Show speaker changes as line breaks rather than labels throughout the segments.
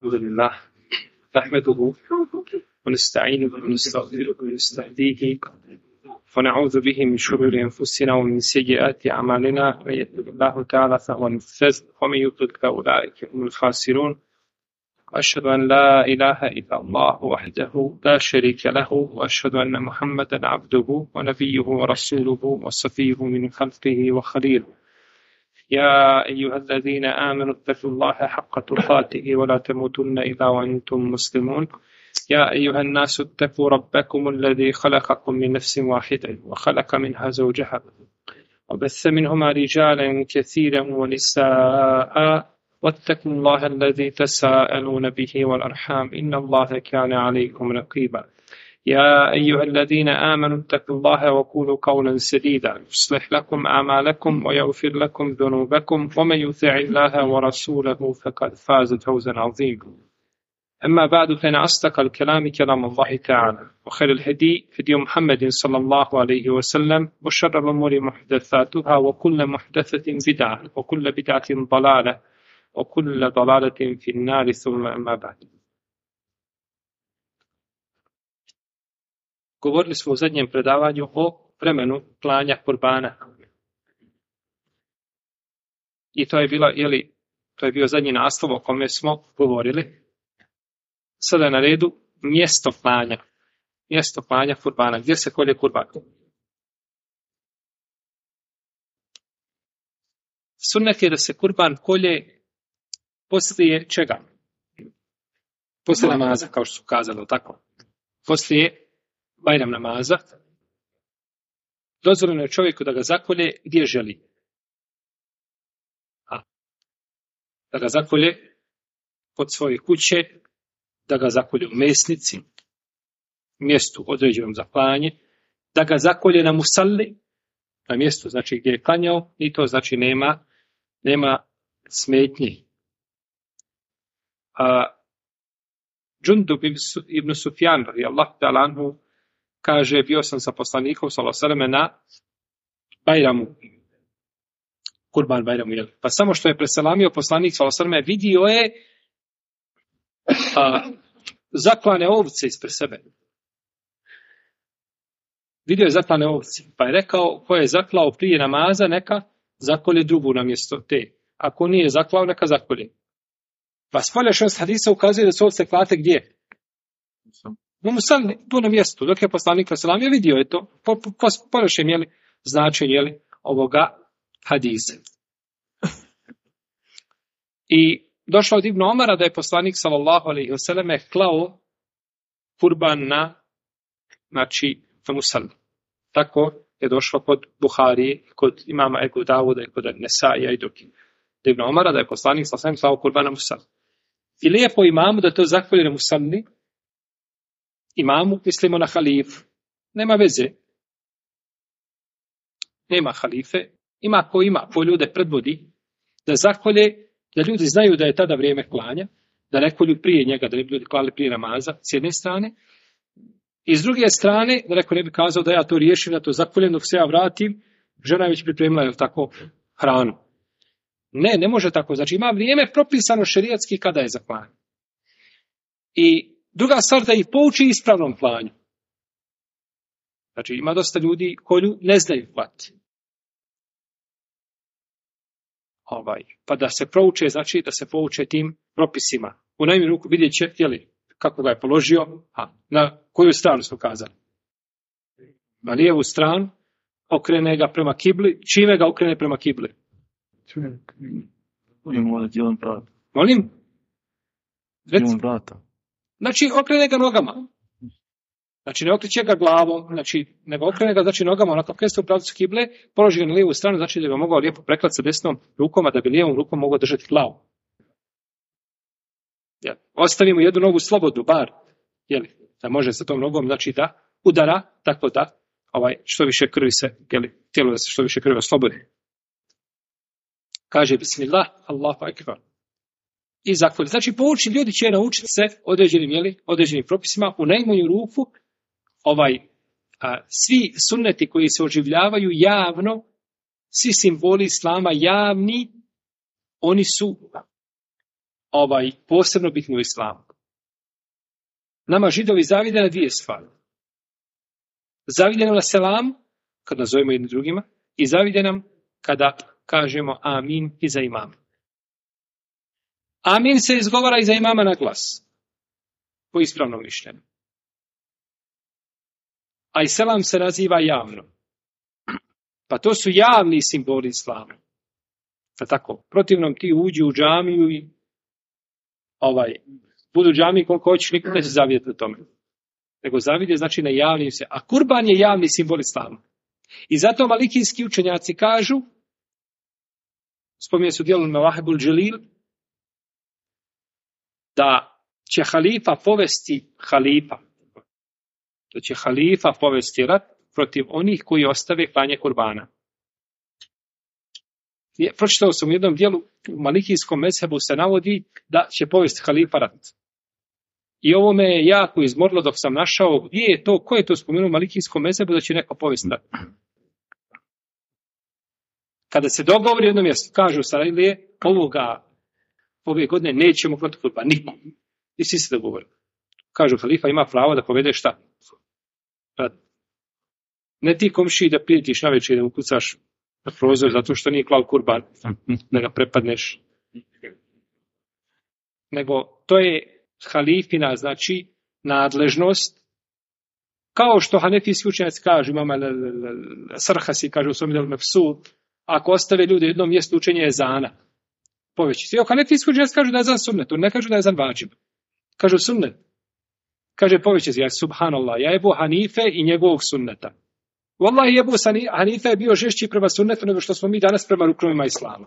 الحمد لله نحمده ونستعينه ونستغفره ونستهديه ونعوذ به من شرور أنفسنا ومن سيئات أعمالنا من يهده الله تعالى فهو المهتد ومن يضلل فأولئك هم الخاسرون. وأشهد أن لا إله إلا الله وحده لا شريك له وأشهد أن محمدا عبده ونبيه ورسوله وصفيه من خلقه وخليله. يا أيها الذين آمنوا اتقوا الله حق تقاته ولا تموتن إلا وأنتم مسلمون. يا أيها الناس اتقوا ربكم الذي خلقكم من نفس واحدة وخلق منها زوجها وبث منهما رجالا كثيرا ونساء واتقوا الله الذي تساءلون به والأرحام إن الله كان عليكم رقيبا. يا أيها الذين آمنوا اتقوا الله وقولوا قولا سديدا يصلح لكم أعمالكم ويغفر لكم ذنوبكم ومن يطع الله ورسوله فقد فاز فوزا عظيما. أما بعد فإن أصدق الكلام كلام الله تعالى وخير الهدي هدي محمد صلى الله عليه وسلم وشر الأمور محدثاتها وكل محدثة بدعة وكل بدعة ضلالة وكل ضلالة في النار ثم أما بعد. Govorili smo u zadnjem predavanju o vremenu klanja kurbana. I to je bilo, to je bio zadnji naslov o kome smo govorili. Sada je na redu mjesto klanja. Mjesto klanja kurbana. Gdje se kolje kurban? Sunnet je da se kurban kolje poslije čega? Poslije namaza, kao što su kazali, tako? Poslije Bajram namaza. Dozvoljeno je čovjeku da ga zakolje gdje želi. Da ga zakolje kod svoje kuće, da ga zakolje u mesnici, mjestu određenom za klanje, da ga zakolje na musalli, na mjestu znači gdje je klanjao, i to znači nema smetnji. Džundub ibn Sufjan radijallahu ta'ala anhu kaže, bio sam sa poslanikom sallallahu alejhi ve selleme na Bajramu, kurban Bajramu, pa samo što je preselamio poslanik sallallahu alejhi ve selleme, vidio je zaklane ovce ispred sebe. Vidio je zaklane ovce, pa je rekao, ko je zaklao prije namaza, neka zakolje drugu na mjesto te. Ako nije zaklao, neka zakolje. Pa spoljašnjost hadisa ukazuje da su ovce klate gdje? No musalli, tu na mjestu, dok je poslanik sallallahu alejhi ve sellem vidio je to, po spoljašnjem značenje ovoga hadisa. I došlo od Ibn Omara da je poslanik sallallahu alejhi ve selleme klao kurban na musalli. Tako je došlo kod Buharije, kod imama Ebu Davuda i kod Nesaija i drugi. Ibn Omara da je poslanik sallallahu alejhi ve sellem klao kurban na musalli. I lijepo imamu da to zakolje na musalli. Imamu mislimo na halifu. Nema veze. Nema halife. Ima ko ljude predvodi da zakolje, da ljudi znaju da je tada vrijeme klanja, da ne kolju prije njega, da ne bi ljudi klali prije namaza, s jedne strane. I s druge strane, da neko ne bi kazao da ja to riješim, da to zakoljem dok se ja vratim, žena je već pripremila tako hranu. Ne može tako. Znači ima vrijeme propisano šerijatski kada je za klanje. I druga stvar da ih pouči ispravnom klanju. Znači ima dosta ljudi koju ne znaju klati. Pa da se prouče, znači da se pouče tim propisima. U najmanju ruku vidjet će, kako ga je položio, na koju stranu smo kazali. Na lijevu stranu, okrene ga prema kibli, čime ga okrene prema kibli? Molim? Znači, okrene ga nogama. Znači, ne okreće ga glavom, nego okrene ga, nogama, onako kresto u pravcu kible, položi ga na lijevu stranu, znači da bi mogao lijepo preklati sa desnom rukom, a da bi lijevom rukom mogao držati glavu. Ostavimo jednu nogu slobodnu, bar, da može sa tom nogom, znači da udara, tako da što više krvi se, tijelo da se što više krvi oslobodi. Kaže, bismillah, Allahu akbar. I zakolje. Znači, pouči ljudi će naučiti se određenim propisima, u najmanju ruku, svi sunneti koji se oživljavaju javno, svi simboli islama javni, oni su posebno bitni u islamu. Nama Židovi zavide na dvije stvari. Zavide nam na selam, kad nazovemo jedni drugima, i zavide nam kada kažemo amin iza imama. Amin se izgovara iza imama na glas, po ispravnom mišljenju. A i selam se naziva javno. Pa to su javni simboli islama. Pa tako, protivnom ti uđi u džamiju i budu u džamiji koliko hoćeš, niko neće zavidjeti o tome. Nego zavidje znači na javnim se. A kurban je javni simbol islama. I zato malikijski učenjaci kažu, spominje su djelu Mevahibul Dželil, da će halifa povesti rat protiv onih koji ostave klanje kurbana. Pročitao sam u jednom dijelu, u malikijskom mezhebu se navodi da će povesti halifa rat. I ovo me je jako izmorilo dok sam našao gdje je to, ko je to spomenuo u malikijskom mezhebu da će neko povesti rat. Kada se dogovori jedno mjesto, kažu Sarajlije, ove godine nećemo klati kurban, niko. I svi se dogovori. Kažu, halifa ima pravo da povede šta? Ne ti komšiji da prijetiš navečer da mu kucaš na prozor zato što nije klao kurban, da ga prepadneš. Nego to je halifina, znači nadležnost, kao što hanefijski učenjaci kažu, imamo Sarhasi kažu u svom delu Mefsud, ako ostave ljude jednom mjestu učenje ezana, poveći se. Hanefijski učenjaci kažu da je ezan sunnet, ne kažu da je ezan vađib. Kažu sunnet. Kaže poveći se, subhanallah, ja Ebu Hanife i njegovog sunneta. Wallahi, Ebu Hanife je bio žešći prema sunnetu nego što smo mi danas prema ruknovima islama.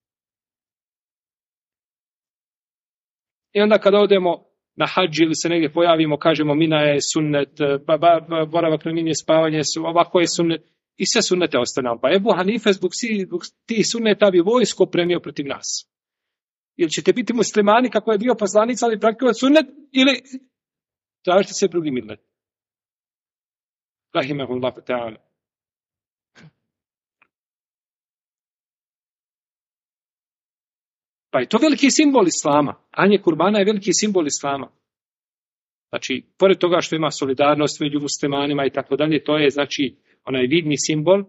I onda kada odemo na hadž ili se negdje pojavimo, kažemo mina je sunnet, boravak na mini je spavanje, ovako je sunnet, i sve sunnete ostanemo. Pa Ebu Hanife zbog tih sunneta bi vojsko premio protiv nas. Ili ćete biti muslimani kako je bio poslanik, ali praktikovati sunnet, ili tražite se drugi millet. Rahimahullahu ta'ala. Pa je to veliki simbol islama. Anje kurbana je veliki simbol islama. Znači, pored toga što ima solidarnost među muslimanima i tako dalje, to je, znači, onaj vidni simbol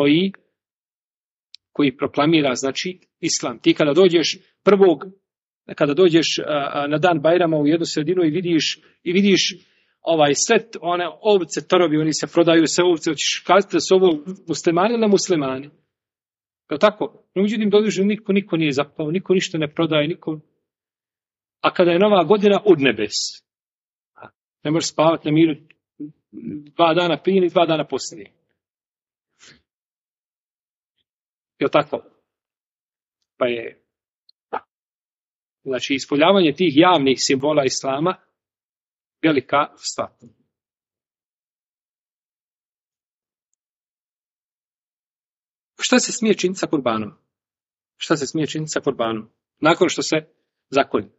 koji proklamira, znači, islam. Ti kada dođeš na dan Bajrama u jednu sredinu i vidiš set, one ovce, torovi, oni se prodaju, sve ovce, hoćeš kazati da su ovo muslimani ili muslimani. Kao tako, no međutim dođeš, niko nije zapao, niko ništa ne prodaje, niko. A kada je nova godina, od nebes. Ne možeš spavati na miru 2 dana prije i 2 dana poslije. Jel tako? Pa je, znači, ispoljavanje tih javnih simbola islama velika stvar. Šta se smije činiti sa kurbanom? Nakon što se zakolje.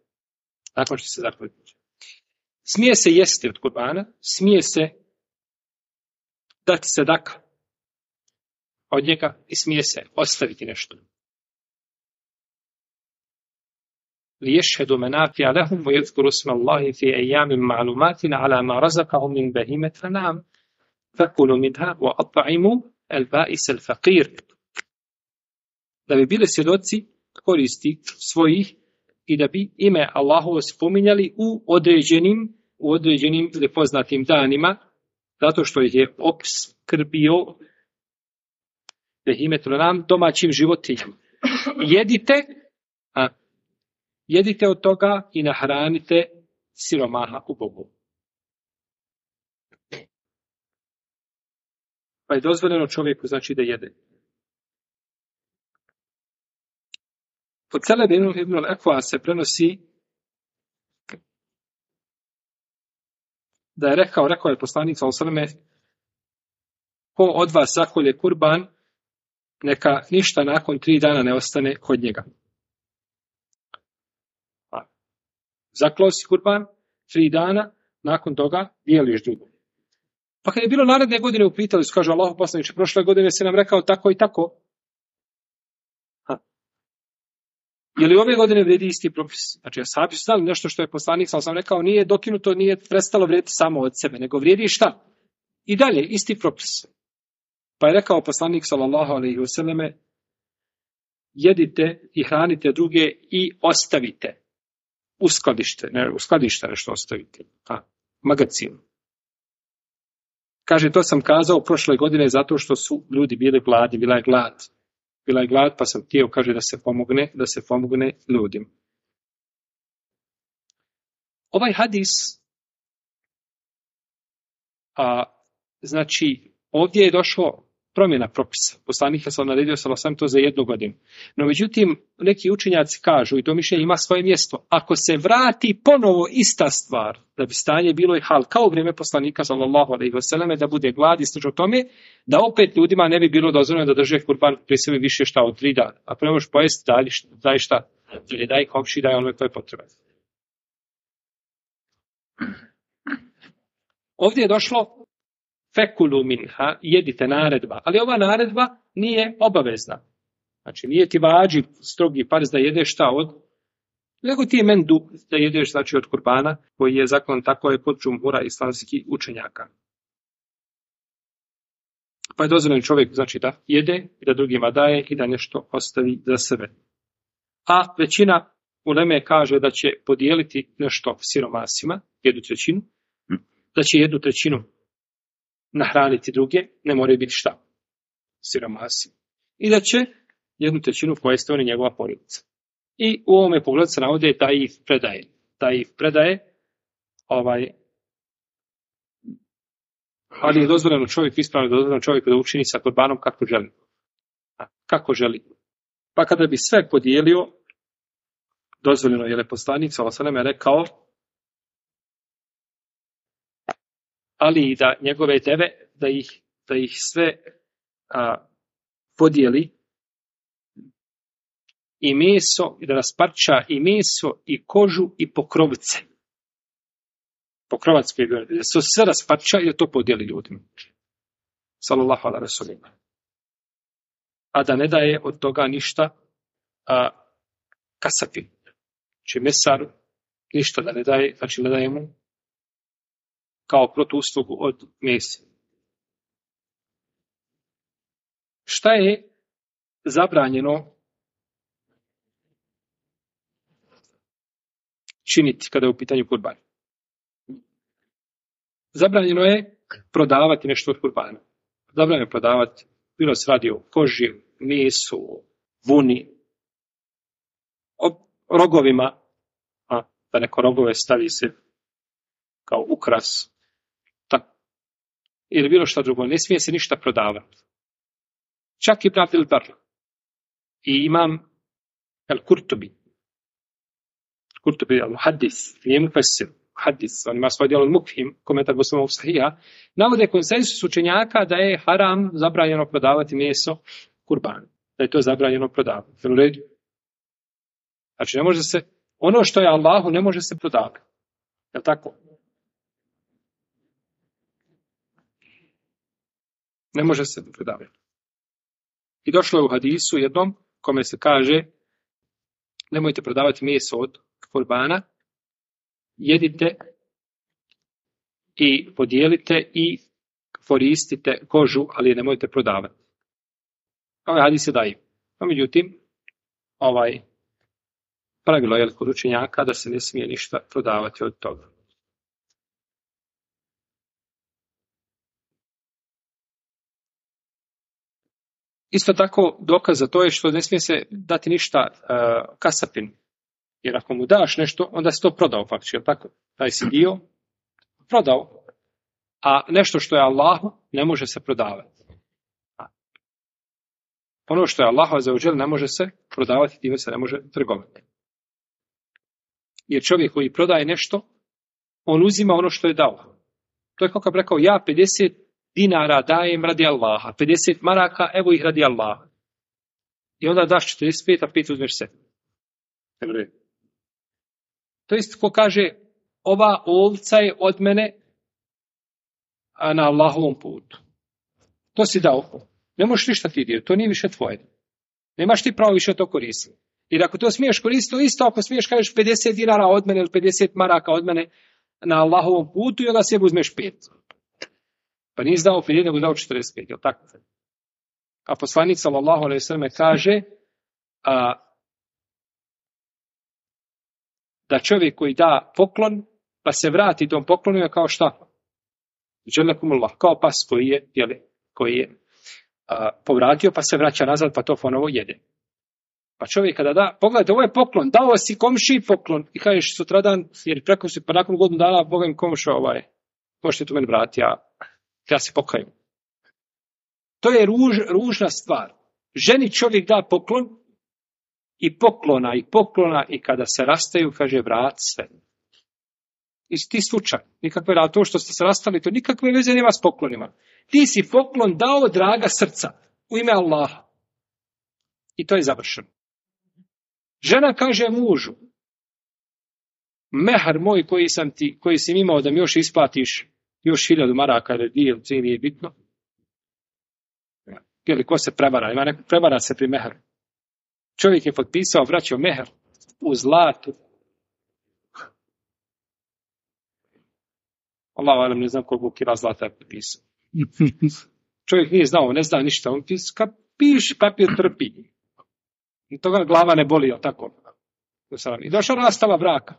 Smije se jesti od kurbana, smije se dati sadaka od njega i smije se ostaviti nešto. لِيَشْهَدُ مَنَافِعَ لَهُمْ وَيَذْكُرُ اسْمَ اللَّهِ فِي أَيَّامٍ مَّعْلُومَاتٍ عَلَى مَا رَزَقَهُم مِّن بَهِيمَةِ الْأَنْعَامِ فَكُلُوا مِنْهَا وَأَطْعِمُوا الْبَائِسَ الْفَقِيرَ. Da bi bili svjedoci koristi svojih i da bi ime Allahovo spominjali u određenim ili poznatim danima, zato što ih je opskrbio behimetul an'am, domaćim životinjama. Jedite od toga i nahranite siromaha u Bogu. Pa je dozvoljeno čovjeku, znači, da jede. Od Selebe ibn al-Ekva se prenosi da je rekao je poslanik sallallahu alejhi ve selleme, ko od vas zakolje kurban, neka ništa nakon 3 dana ne ostane kod njega. Zaklao si kurban, 3 dana, nakon toga dijeliš drugo. Pa kad je bilo naredne godine upitali su, kaže Allahu poslaniče, prošle godine se nam rekao tako i tako. Je li ove godine vrijedi isti propis? Znači, ashabi su znali nešto što je poslanik sam rekao, nije dokinuto, nije prestalo vrijediti samo od sebe, nego vrijedi šta? I dalje, isti propis. Pa je rekao poslanik sallallahu alejhi ve selleme: jedite i hranite druge i ostavite. U skladište nešto ostavite. Magacin. Kaže, to sam kazao prošle godine zato što su ljudi bili gladni, bila je glad. Bila je glad, pa sam htio, kaže, da se pomogne ljudima. Ovaj hadis, znači, ovdje je došlo promjena propisa. Poslanik je naredio sam to za 1 godinu. No, međutim, neki učenjaci kažu, i to mišljenje ima svoje mjesto, ako se vrati ponovo ista stvar, da bi stanje bilo i hal, kao u vrijeme poslanika sallallahu alejhi ve selleme, da bude glad i slično tome, da opet ljudima ne bi bilo dozvoljeno da drže kurban pri sebi više šta od 3 dana. Ako ne možeš pojesti, daj šta? Daj komši, daj onome koje potrebe. Ovdje je došlo fekulu minha, jedite naredba. Ali ova naredba nije obavezna. Znači, nije ti vađi strogi farz da jedeš šta od, nego ti je mendu da jedeš, znači, od kurbana, koji je zakon, tako je kod džumhura islamskih učenjaka. Pa je dozvoljeno čovjek, znači, da jede i da drugima daje i da nešto ostavi za sebe. A većina uleme kaže da će podijeliti nešto siromasima, 1/3, da će 1/3 nahraniti druge, ne moraju biti šta? Siromasi. I da će 1/3 pojesti on i njegova porodica. I u ovome pogledu se navode Taif predaje. Taif predaje, ali je dozvoljeno čovjek, ispravno dozvoljeno čovjeku da učini sa kurbanom kako želi. Kako želi. Pa kada bi sve podijelio, dozvoljeno je poslanik sallallahu alejhi ve sellem rekao, ali i da njegove deve, da ih sve podijeli i meso, i da rasparča i meso, i kožu, i pokrovce. Pokrovac koji je bio, da se sve rasparča i da to podijeli ljudima. Sallallahu alejhi ve sellem. A da ne daje od toga ništa kasafi. Znači mesaru, ništa da ne daje, znači ne daje mu kao protuuslugu od mesa. Šta je zabranjeno činiti kada je u pitanju kurban? Zabranjeno je prodavati nešto od kurbana. Zabranjeno je prodavati, bilo se radi o koži, mesu, vuni, o rogovima, da neko rogove stavi se kao ukras, ili bilo šta drugo. Ne smije se ništa prodavati. Čak i Ibn Abdel Bar i imam Al-Kurtubi, Al-Muhaddis, nije Mufassir, Muhaddis, on ima svoj djelo Al-Mufhim, komentar Muslimovog Sahija, navode konsenzus učenjaka da je haram zabranjeno prodavati meso kurban, da je to zabranjeno prodavati. U redu? Znači, ne može se, ono što je Allahu ne može se prodavati. Je li tako? Ne može se prodavati. I došlo je u hadisu jednom kome se kaže nemojte prodavati meso od kurbana, jedite i podijelite i koristite kožu, ali nemojte prodavati. Ovaj hadis je daje. No, međutim, pravilo je kod učenjaka da se ne smije ništa prodavati od toga. Isto tako dokaz za to je što ne smije se dati ništa kasapin. Jer ako mu daš nešto, onda si to prodao faktički, je li tako? Taj si dio prodao. A nešto što je Allahu ne može se prodavati. Ono što je Allahu azza ne može se prodavati, time se ne može trgovati. Jer čovjek koji prodaje nešto, on uzima ono što je dao. To je kao kad bi rekao, ja 50 dinara dajem radi Allaha, 50 maraka, evo ih radi Allaha. I onda daš 45, a 5 uzmeš se. To jest ko kaže, ova ovca je od mene na Allahovom putu. To si dao. Ne možeš ništa ti dirati, to nije više tvoje. Nemaš ti pravo više to koristiti. Jer ako to smiješ koristiti, isto ako smiješ kažeš 50 dinara od mene ili 50 maraka od mene na Allahovom putu i onda sebi uzmeš 5. Pa nisi dao 50, nego dao 45, jel tako? A poslanik sallallahu alejhi ve sellem kaže da čovjek koji da poklon, pa se vrati tom poklonu je kao šta? Dželekumullah, kao pas koji je povratio, pa se vraća nazad, pa to ponovo jede. Pa čovjek kada da, pogledajte, ovo je poklon, dao si komši poklon i kažeš sutradan, jer preko si, pa nakon godinu dana, Boga im komšo, možete tu meni vratiti, ja se pokajem. To je ružna stvar. Ženi čovjek da poklon i poklona i kada se rastaju, kaže vrat sve. Isti slučaj, nikakve, ali to što ste se rastali, to nikakve veze nema s poklonima. Ti si poklon dao draga srca u ime Allaha. I to je završeno. Žena kaže mužu, mehar moj koji si imao da mi još isplatiš još 1000 maraka ili dijel, nije bitno. Ili ko se prevara? Ima neko prevara se pri meharu. Čovjek je potpisao, vraćao mehar u zlatu. Allah valjam, ne znam koliko kila zlata je potpisao. Čovjek nije znao, ne zna ništa. On piše, papir trpi. I toga glava ne boli, tako. I došla rastava braka.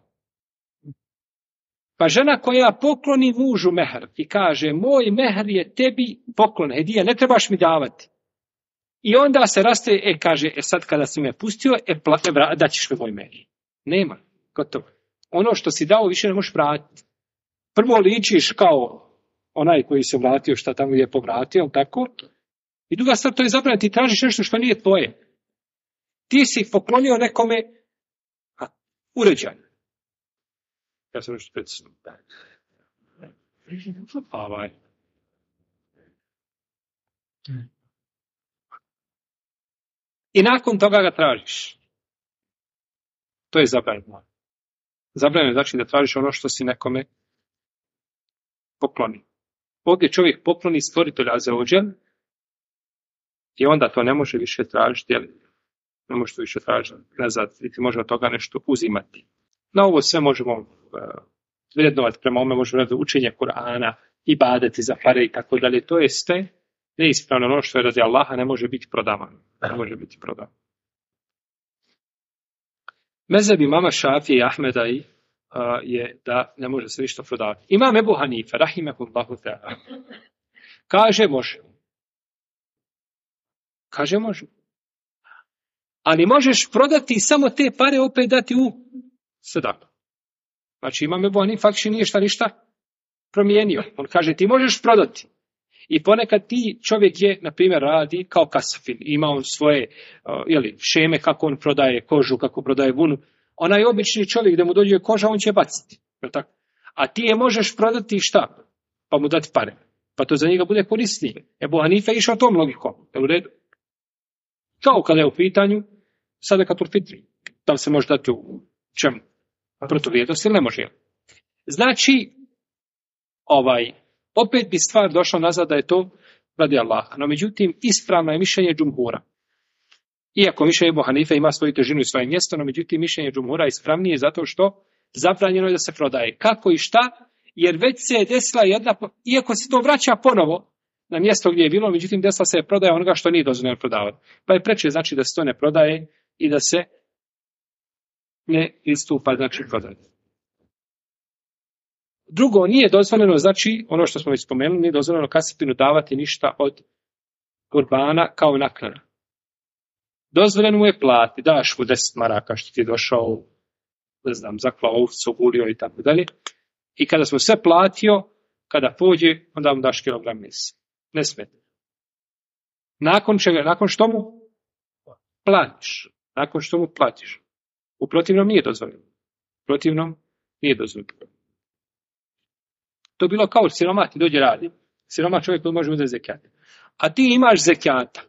Pa žena koja pokloni mužu mehar i kaže, moj mehar je tebi poklon, hedija, ne trebaš mi davati. I onda se rastaje, kaže, sad kada si me pustio, daćeš mi moj mehar. Nema, gotovo. Ono što si dao više ne možeš vratiti. Prvo ličiš kao onaj koji se vratio, šta tamo je povratio, tako. I druga stvar, to je zabranjeno, ti tražiš nešto što nije tvoje. Ti si poklonio nekome uređaj. Ja sam nešto predsjedno. I nakon toga ga tražiš. To je zabranjeno. Zabranjeno znači da tražiš ono što si nekome pokloni. Ovdje čovjek pokloni stvoritelja Azeođel i onda to ne može više tražiti, ne može to više tražiti nazad, niti može od toga nešto uzimati. Na ovo sve možemo vrednovati prema ome, možemo vrednovati učenje Kur'ana, ibadeti za pare i tako dalje. To je sve neispravno, ono što je radi Allaha ne može biti prodavano. Ne može biti prodavano. Mezheb imama Šafije i Ahmeda je da ne može se ništa prodavati. Imam Ebu Hanife, rahimehullahu ta'ala, kaže može. Kaže može. Ali možeš prodati samo te pare opet dati u sadaku. Znači imam Ebu Hanife, faktički nije ništa promijenio. On kaže ti možeš prodati. I ponekad ti čovjek je, na primjer, radi kao kasafin. Ima on svoje šeme kako on prodaje kožu, kako prodaje vunu. Onaj obični čovjek da mu dođe koža, on će baciti. A ti je možeš prodati šta? Pa mu dati pare. Pa to za njega bude korisnije. Ebu Hanife išao tom logikom. U redu? Kao kada je u pitanju sadakatul fitri. Da se može dati u čemu? Protivrijednost ili ne može? Znači, opet bi stvar došla nazad da je to radi Allaha. No međutim, ispravno je mišljenje džumhura. Iako mišljenje Ebu Hanife ima svoju težinu i svoje mjesto, no međutim mišljenje džumhura ispravnije zato što zabranjeno je da se prodaje. Kako i šta? Jer već se je desila jedna, iako se to vraća ponovo na mjesto gdje je bilo, međutim desila se je prodaja onoga što nije dozvoljeno prodavati. Pa je preče znači da se to ne prodaje i da se ne istupa znači prodaje. Drugo, nije dozvoljeno, znači, ono što smo već spomenuli, nije dozvoljeno kasapinu davati ništa od kurbana kao naknada. Dozvoljeno mu je plati, daš mu 10 maraka što ti je došao, ne znam, zaklao ovcu, gulio i tako dalje. I kada smo sve platio, kada pođe, onda mu daš kilogram mesa. Ne smete. Nakon što mu platiš. Nakon što mu platiš. U protivnom nije dozvoljeno. To je bilo kao siromah ti dođe radi. Siromah čovjek koji može uzeti zekijat. A ti imaš zekijata.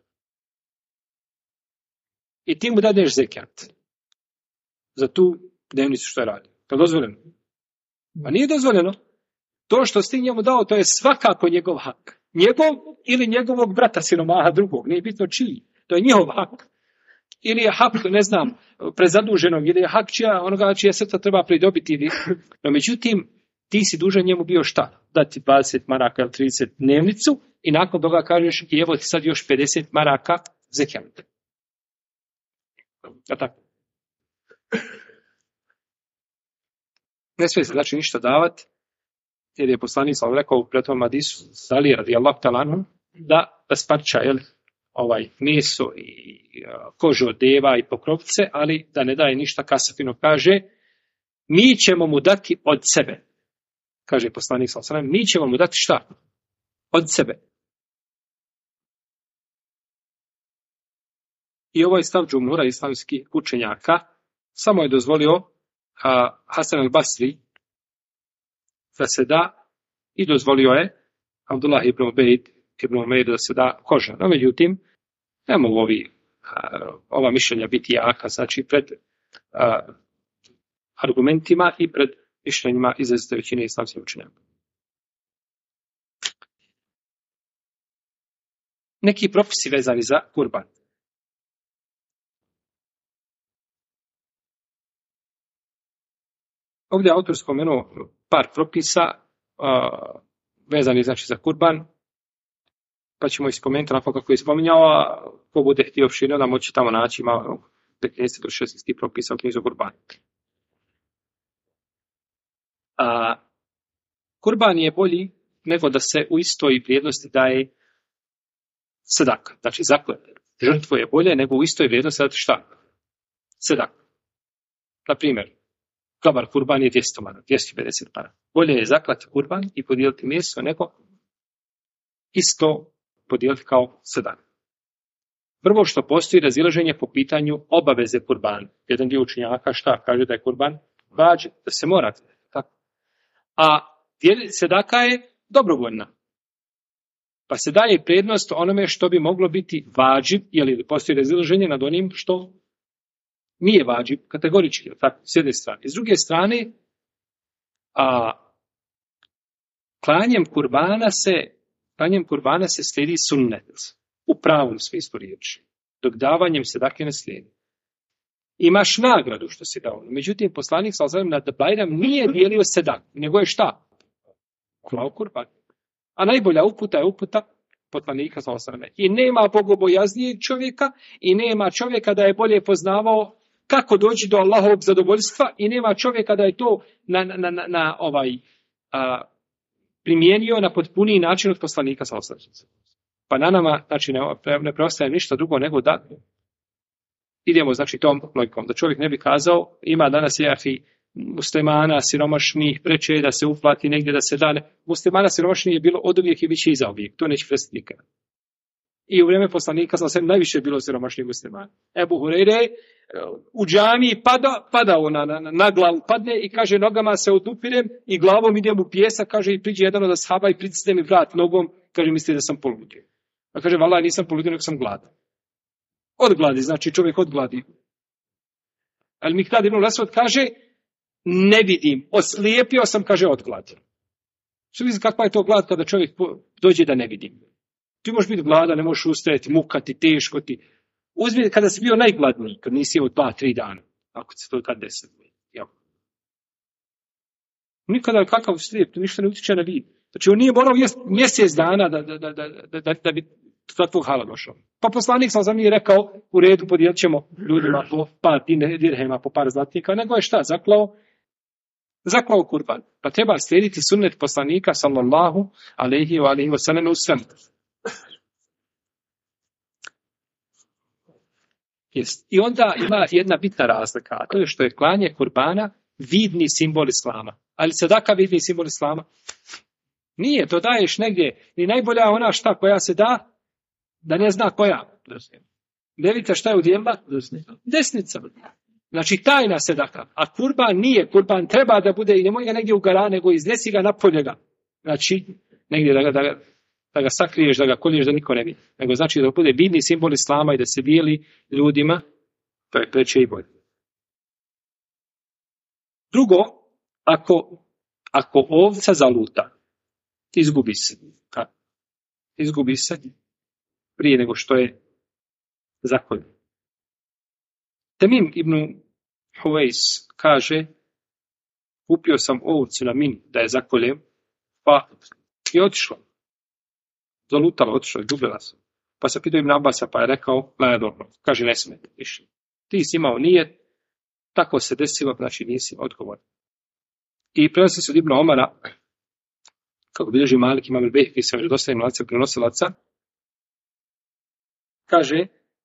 I ti mu dadeš zekijat. Za tu dnevnicu što je radi. To je dozvoljeno? A nije dozvoljeno. To što si njemu dao, to je svakako njegov hak. Njegov ili njegovog brata siromaha drugog. Nije bitno čiji. To je njihov hak. ili je hak, ne znam, prezaduženog, ili je hak onoga čija srca treba pridobiti. No međutim, ti si dužan njemu bio šta? Dati 20 maraka ili 30 dnevnicu i nakon toga kažeš i evo ti sad još 50 maraka zekijat. Ja tako. Ne smije se znači ništa davati, jer je poslanik sam rekao u prethodnom hadisu Ali radijallahu ta'ala anhu da sparča meso i kožu od deva i pokrovce, ali da ne daje ništa kasapino. Kaže, mi ćemo mu dati od sebe. Kaže poslanik sallallahu alejhi ve sellem, mi ćemo mu dati šta? Od sebe. I ovo je stav džumhura islamskih učenjaka. Samo je dozvolio Hasan al-Basri da se da i dozvolio je Abdullah ibn Umeir da se da koža. No, međutim, ne mogu ova mišljenja biti jaka, znači pred argumentima i pred mišljenjima izrazite većine islamskih učenjaka. Neki propisi vezani za kurban. Ovdje je autor spomenuo par propisa vezani znači za kurban, pa ćemo ih spomenuti onako kako je spominjao, a ko bude htio opširno da moći tamo naći ima 15 do 16 propisa u knjizu kurban. Kurban je bolji nego da se u istoj vrijednosti daje sedaka. Znači zakletve. Žrtvo je bolje nego u istoj vrijednosti dati šta? Sedaka. Na primjer, klabar kurban je 200 maraka, 250 maraka. Bolje je zaklati kurban i podijeliti meso nego isto podijeliti kao sedaka. Prvo što postoji razilaženje po pitanju obaveze kurbana. Jedan dio učenjaka šta kaže da je kurban vađib, da se mora. Tako. A sedaka je dobrovoljna. Pa se daje prednost onome što bi moglo biti vađib, ili postoji razilaženje nad onim što nije vađib, kategorički, tako, s jedne strane. S druge strane, klanjem kurbana se slijedi sunnet, u pravom smislu riječi, dok davanjem sedake ne slijedi. Imaš nagradu što si dao. Međutim, poslanik sallallahu alejhi ve sellem na Bajram nije dijelio sedak, nego je šta? Klao kurban. A najbolja uputa je uputa poslanika sallallahu alejhi ve sellem. I nema bogobojaznijeg čovjeka i nema čovjeka da je bolje poznavao kako doći do Allahovog zadovoljstva i nema čovjeka da je to primijenio na potpuniji način od poslanika sallallahu alejhi ve sellem. Pa na nama, znači, ne preostaje ništa drugo nego da idemo, znači, tom logikom. Da čovjek ne bi kazao, ima danas muslimana siromašnih, preče da se uplati negdje da se dane. Muslimana siromašnih je bilo od uvijek i bit će i zauvijek. To neće prestati nikada. I u vrijeme poslanika sam najviše je bilo siromašnih muslimana. Ebu Hureyre u džamiji padao na glavu, padne i kaže nogama se odupirem i glavom idem u pijesak, kaže i priđe jedan od ashaba i pritisne mi vrat nogom, kaže misli da sam poludio. A kaže vallaha nisam poludio, nego sam gladan. Od gladi, znači čovjek od gladi. Ali Miktad ibn Aswad kaže ne vidim, oslijepio sam, kaže od gladi. Što misli kakva je to glad kada čovjek dođe da ne vidim? Ti možeš biti gladan, ne možeš ustajati, mukati, teško ti. Uzmi kada si bio najgladniji, kad nisi jeo 2-3 dana, ako se to kad 10. Nikada kakav slijep, to ništa ne utječe na vid. Znači on nije morao mjesec dana da bi do tvog hala došao. Pa poslanik sam za mi rekao, u redu podijelit ćemo ljudima po par dirhema, po par zlatnika, nego je šta, zaklao kurban. Pa treba slijediti sunnet poslanika sallallahu alejhi ve sellem u svemu. I onda ima jedna bitna razlika, a to je što je klanje kurbana vidni simbol islama. Ali sedaka vidni simbol islama? Nije, to daješ negdje. Ni najbolja ona šta koja se da ne zna koja. Ne vidite šta je u djemba? Desnica. Znači tajna sedaka. A kurban nije. Kurban treba da bude i nemoj ga negdje u gara, nego iznesi ga napolje ga. Znači, negdje da ga sakriješ, da ga kolješ, da niko ne vidi. Nego znači da bude vidni simbol islama i da se dijeli ljudima, to je preče i bolje. Drugo, ako ovca zaluta, izgubi se. Izgubi se prije nego što je zakoljen. Temim ibn Huvejs kaže, kupio sam ovcu na min da je zakoljem, pa je otišla. Zalutala, otišla, izgubila sam. Pa se pitao Ibn Abasa, pa je rekao, dobro, kaže, ne smete više. Ti si imao nijet, tako se desilo, znači nisi odgovoran. I prenosi se od Ibn Omara, kako bilježi Malik imam el-Bejheki sa vjerodostojnim lancem prenosilaca, kaže,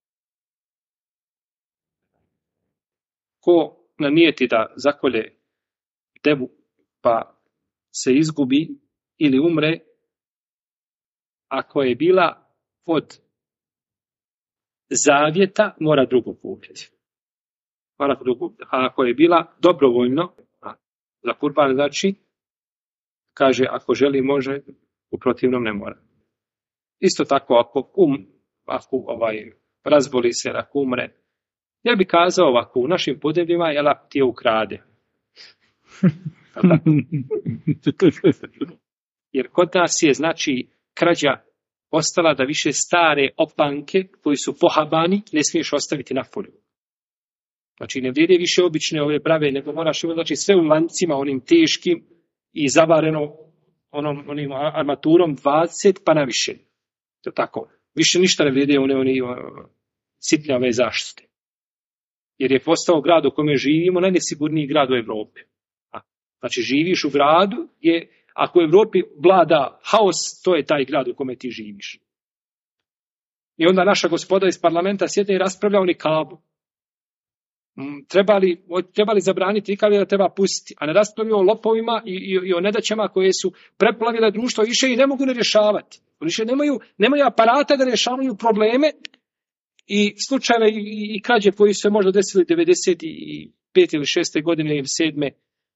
ko nanijeti da zakolje devu, pa se izgubi ili umre, ako je bila od zavjeta, mora drugo kupiti. A ako je bila dobrovoljno, za kurban, znači, kaže, ako želi, može, u protivnom ne mora. Isto tako, ako razboli se, ako umre, ja bih kazao ovako, u našim podnebljima, jela ti je ukrade. Jer kod nas je, znači, krađa ostala da više stare opanke koji su pohabani ne smiješ ostaviti na polju. Znači ne vrijede više obične ove brave, nego moraš imati, znači, sve u lancima onim teškim i zavareno onim armaturom 20 pa na više. To tako. Više ništa ne vrijede oni sitnjave zaštite. Jer je postao grad u kojem živimo najnesigurniji grad u Evropi. Znači živiš u gradu, ako u Evropi vlada haos, to je taj grad u kome ti živiš. I onda naša gospoda iz parlamenta sjede i raspravlja o nikabu. Trebali zabraniti nikad, da treba pustiti, a ne raspravljaju o lopovima i o nedaćama koje su preplavile društvo više i ne mogu ne rješavati. Više nemaju aparata da rješavaju probleme i slučajeve i krađe koji su se možda desili 95. ili 6. godine ili 7.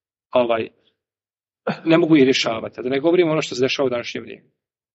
Ne mogu i rješavati. Da ne govorimo ono što se dešava u današnje vrijeme.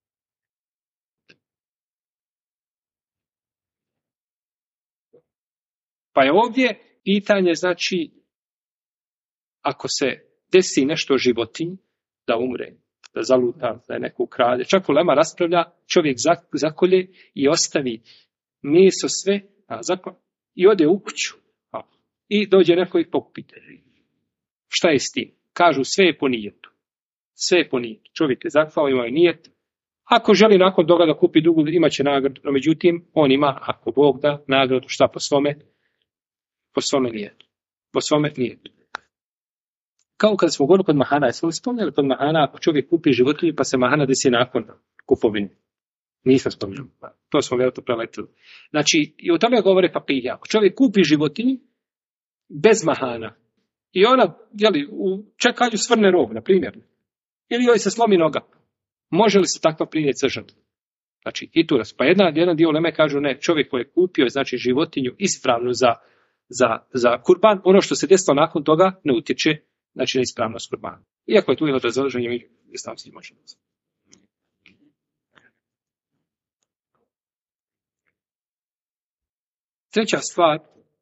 Pa je ovdje pitanje, znači, ako se desi nešto životinji, da umre, da zaluta, da je neko ukrade. Čak ulema raspravlja, čovjek zakolje i ostavi meso sve, i ode u kuću. I dođe neko i pokupite. Šta je s tim? Kažu, sve je po nijetu. Sve je po nijetu. Čovjek je zaklao, ima je nijet. Ako želi nakon toga da kupi drugu, imat će nagradu. No, međutim, on ima, ako Bog da, nagradu šta po svome nijetu. Po svome nijetu. Kao kada smo govorili kod mahana, jesmo li spomnjali kod mahana, ako čovjek kupi životinju, pa se mahana desi nakon kupovine. Nisam spomnjali. To smo vjerojatno preletili. Znači, i o tome govore fakih. Ako čovjek kupi životinju, bez mahana, i ona, u čekanju svrne rog, na primjer, ili joj se slomi noga, može li se takva prinijeti sa žrtvom? Znači, i tu pa jedan dio uleme kažu, ne, čovjek koji je kupio, znači, životinju ispravnu za kurban, ono što se desilo nakon toga ne utječe, znači, na ispravnost kurbana. Iako je tu ili razloženje, mi islamski možemo. Treća stvar,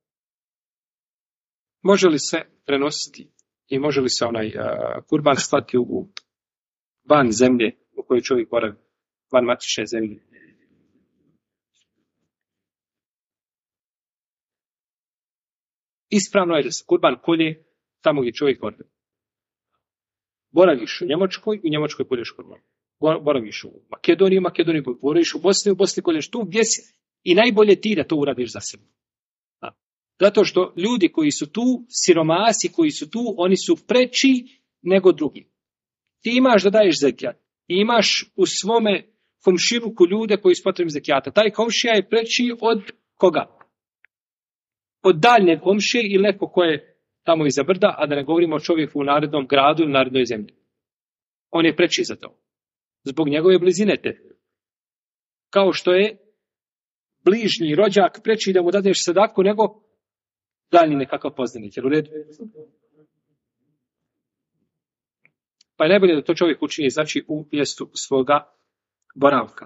može li se prenositi i može li se kurban slati van zemlje u kojoj čovjek boravi, van matične zemlje? Ispravno je da se kurban kolje tamo gdje čovjek boravi. Boraviš u Njemačkoj kolješ kurban. Boraviš u Makedoniji, boraviš u Bosni kolješ tu gdje si. I najbolje ti da to uradiš za sebe. Zato što ljudi koji su tu, siromasi koji su tu, oni su preči nego drugi. Ti imaš da daješ zekijat. I imaš u svome komšiluku ljude koji su potrebni zekijata. Taj komšija je preči od koga? Od daljnje komšije ili neko ko je tamo iza brda, a da ne govorimo o čovjeku u narednom gradu ili narednoj zemlji. On je preči za to. Zbog njegove blizine te. Kao što je bližnji rođak preči da mu dadeš sadaku nego daljni nekakav poznanik. Jel u redu? Pa je najbolje da to čovjek učini, znači, u mjestu svoga boravka.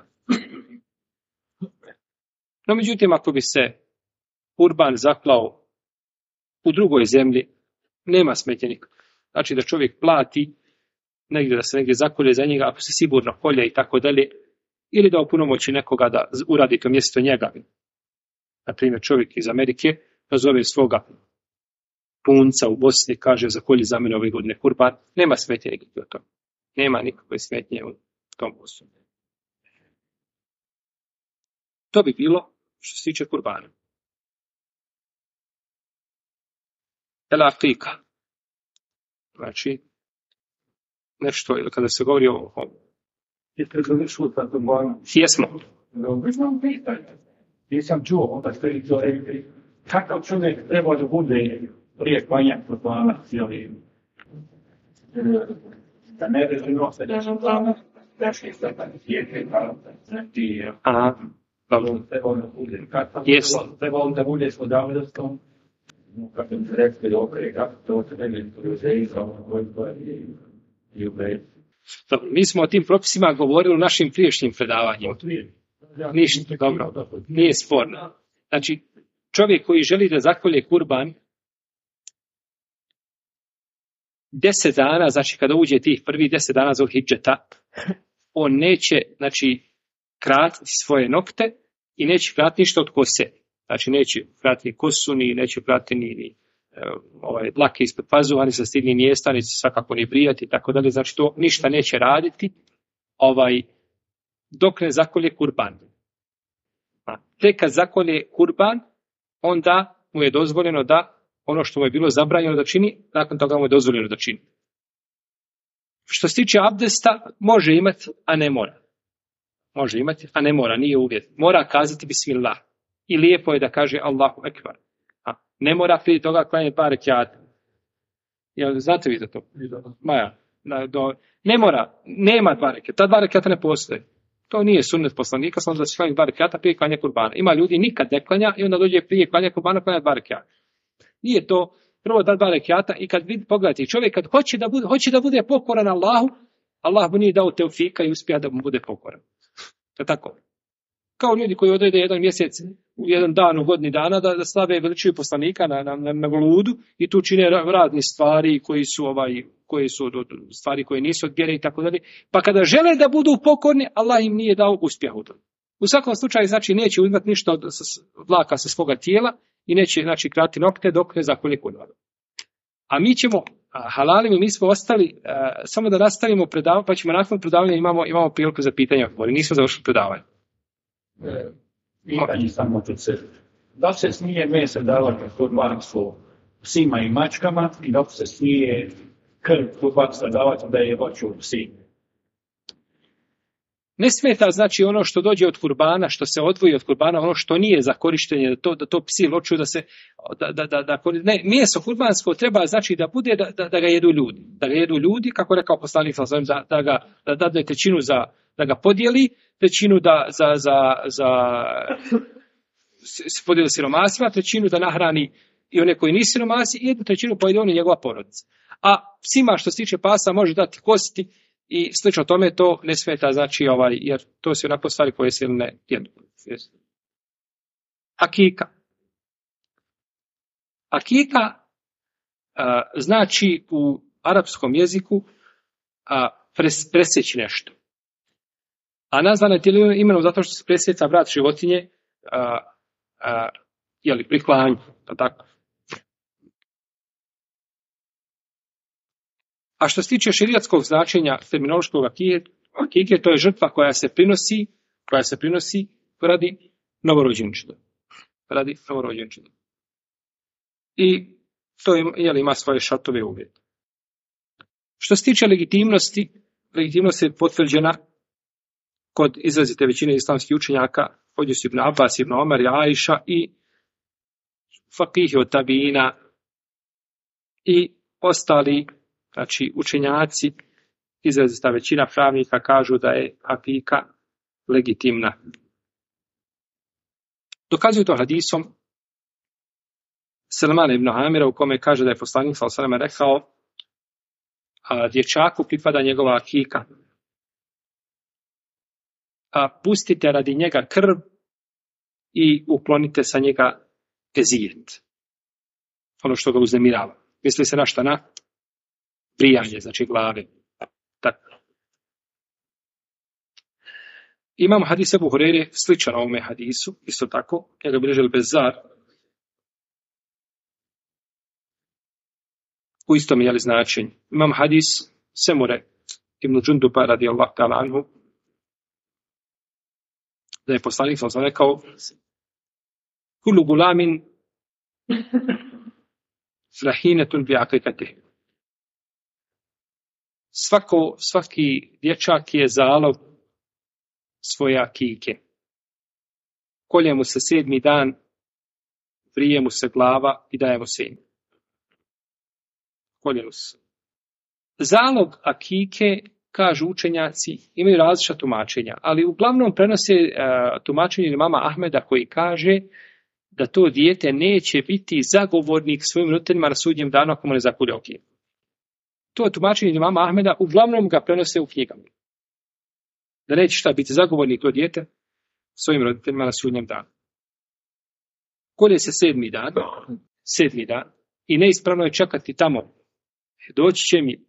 No, međutim, ako bi se kurban zaklao u drugoj zemlji, nema smetnjenika. Znači da čovjek plati negdje, da se negdje zakolje za njega, ako se sigurno kolje i tako dalje, ili da opunomoći nekoga da uradi to mjesto njega. Na primjer, čovjek iz Amerike nazove svoga punca u Bosni, kaže zakolji za mene ove godine kurban, nema smetnje nikakve od toga. Nema nikakve smetnje u tom poslu. To bi bilo što se tiče kurbana. El akika. Znači, nešto, ili kada se govori o... Jesmo.
Nisam čuo, onda ste li to rekli. Kakav čovjek treba da bude prije klanja kurbana, da ne reći nose da su tamo, dešli se da sjeće, trebalo da bude s odavljastom, kako se rekli dobre, kako to se ne bi
mi smo o tim propisima govorili u našim priješnjim predavanjima. Ništa, dobro, nije sporno. Znači, čovjek koji želi da zakolje kurban 10 dana, znači kada uđe tih prvih 10 dana za hidžeta, on neće, znači, kratiti svoje nokte i neće kratiti ništa od kose. Znači, neće kratiti kosu, ni neće kratiti ni dlake ispod pazuha, ni sa stidni mjesta, ni svakako ni brijati i tako dalje. Znači, to ništa neće raditi dok ne zakolje kurban. Tek kad zakolje kurban, onda mu je dozvoljeno da ono što mu je bilo zabranjeno da čini, nakon toga mu je dozvoljeno da čini. Što se tiče abdesta, može imati, a ne mora. Može imati, a ne mora, nije uvjet. Mora kazati bismillah. I lijepo je da kaže Allahu ekbar. Ne mora prije toga klanjati 2 rekjata. Znate vi za to? Maja. Ne mora, nema 2 rekjata. Ta 2 rekjata ne postoje. To nije sunnet poslanika, samo da se klanja 2 rekjata prije klanja kurbana. Ima ljudi nikad ne klanja i onda dođe prije klanja kurbana klanja 2 rekjata. Nije to prvo da 2 rekjata i kad pogledate čovjek kad hoće da bude pokoran Allahu, Allah mu nije dao teufika i uspija da mu bude pokoran. To je tako. Kao ljudi koji odrede jedan mjesec, jedan dan u godini dana da slave veličuju poslanika na goludu i tu čine razne stvari koji su stvari koje nisu od vjere i tako dalje. Pa kada žele da budu pokorni, Allah im nije dao uspjeh u tom. U svakom slučaju, znači, neće uzimati ništa od vlaka sa svoga tijela i neće, znači, krati nokte dok ne zakolje kurban. A mi ćemo halalimo, mi smo ostali samo da nastavimo predavanje, pa ćemo nakon predavanja imamo priliku za pitanja. Nismo završili predavanje.
Pitanje samo od sebe. Da se smije mesa davati kurbanstvo psima i mačkama i da se smije krv kurbanstva davati da je voću psi?
Ne smeta, znači, ono što dođe od kurbana, što se odvoji od kurbana, ono što nije za korištenje, da to psi loču, ne, meso kurbansko treba, znači, da bude da ga jedu ljudi. Da ga jedu ljudi, kako rekao poslanik, da dadne trećinu da ga podijeli, trećinu da se podijeli siromasima, trećinu da nahrani i one koji nisu siromasi i 1/3 pojede on i njegova porodica. A psima što se tiče pasa može dati kosti i slično tome, to ne smeta, znači, jer to su onako stvari koje se ne jedu. Akika. Akika znači u arapskom jeziku presjeći nešto. A nazvana je imenom zato što se presjeca vrat životinje pri klanju. Tako. A što se tiče šerijatskog značenja terminološkog akike, to je žrtva koja se prinosi radi novorođenčeta. I to ima svoje šartove uvjete. Što se tiče legitimnosti je potvrđena kod izrazite većine islamskih učenjaka, ovdje su Ibn Abbas, Ibn Omer, Ajša i fakihi od tabina i ostali, znači, učenjaci, izrazita većina pravnika kažu da je akika legitimna. Dokazuju to hadisom Selmana ibn Amira u kome kaže da je poslanik sallallahu alejhi ve sellem rekao dječaku pripada njegova akika. Pustite radi njega krv i uklonite sa njega ezijet. Ono što ga uznemirava. Misli se na šta? Na brijanje, znači glave. Tako. Imam hadis Ebu Hureyre sličan ovome hadisu, isto tako, njega bilježi Bezzar u istom jeli značenju. Imam hadis Semure ibn Džunduba radijallahu ta'ala anhu, da je poslanik sam rekao kullu gulamin flahinetun bi akikatih. Svaki dječak je zalog svoje akike. Kolje mu se 7. dan, vrije mu se glava i daje mu se ime. Kolje mu se. Zalog akike, kažu učenjaci, imaju različita tumačenja, ali uglavnom prenose tumačenje imama Ahmeda koji kaže da to dijete neće biti zagovornik svojim roditeljima na sudnjem danu ako mu ne zakulje akiku. To je tumačenje imama Ahmeda, uglavnom ga prenose u knjigama. Da neće šta biti zagovornik to dijete svojim roditeljima na sudnjem danu. Kolje se 7. dan, 7. dan, i neispravno je čekati tamo. Doći će mi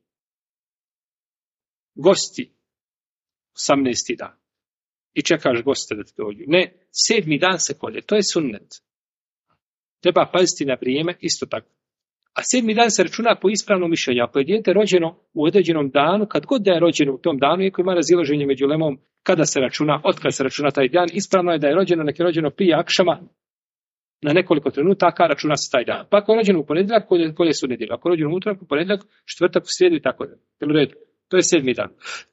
gosti 18. dan. I čekaš goste da ti dođu. Ne, 7. dan se kolje. To je sunnet. Treba paziti na vrijeme, isto tako. A 7. dan se računa po ispravnom mišljenju. Ako je dijete rođeno u određenom danu, kad god da je rođeno u tom danu, iako ima razilaženje među ulemom, kada se računa, otkad se računa taj dan, ispravno je da je rođeno, nek je rođeno prije akšama, na nekoliko trenutaka računa se taj dan. Pa ako je rođeno u ponedjeljak, kolje su nedjelja. Ako je rođeno u utorak, u ponedjeljak, četvrtak, u srijedu i tako da. To je 7. dan.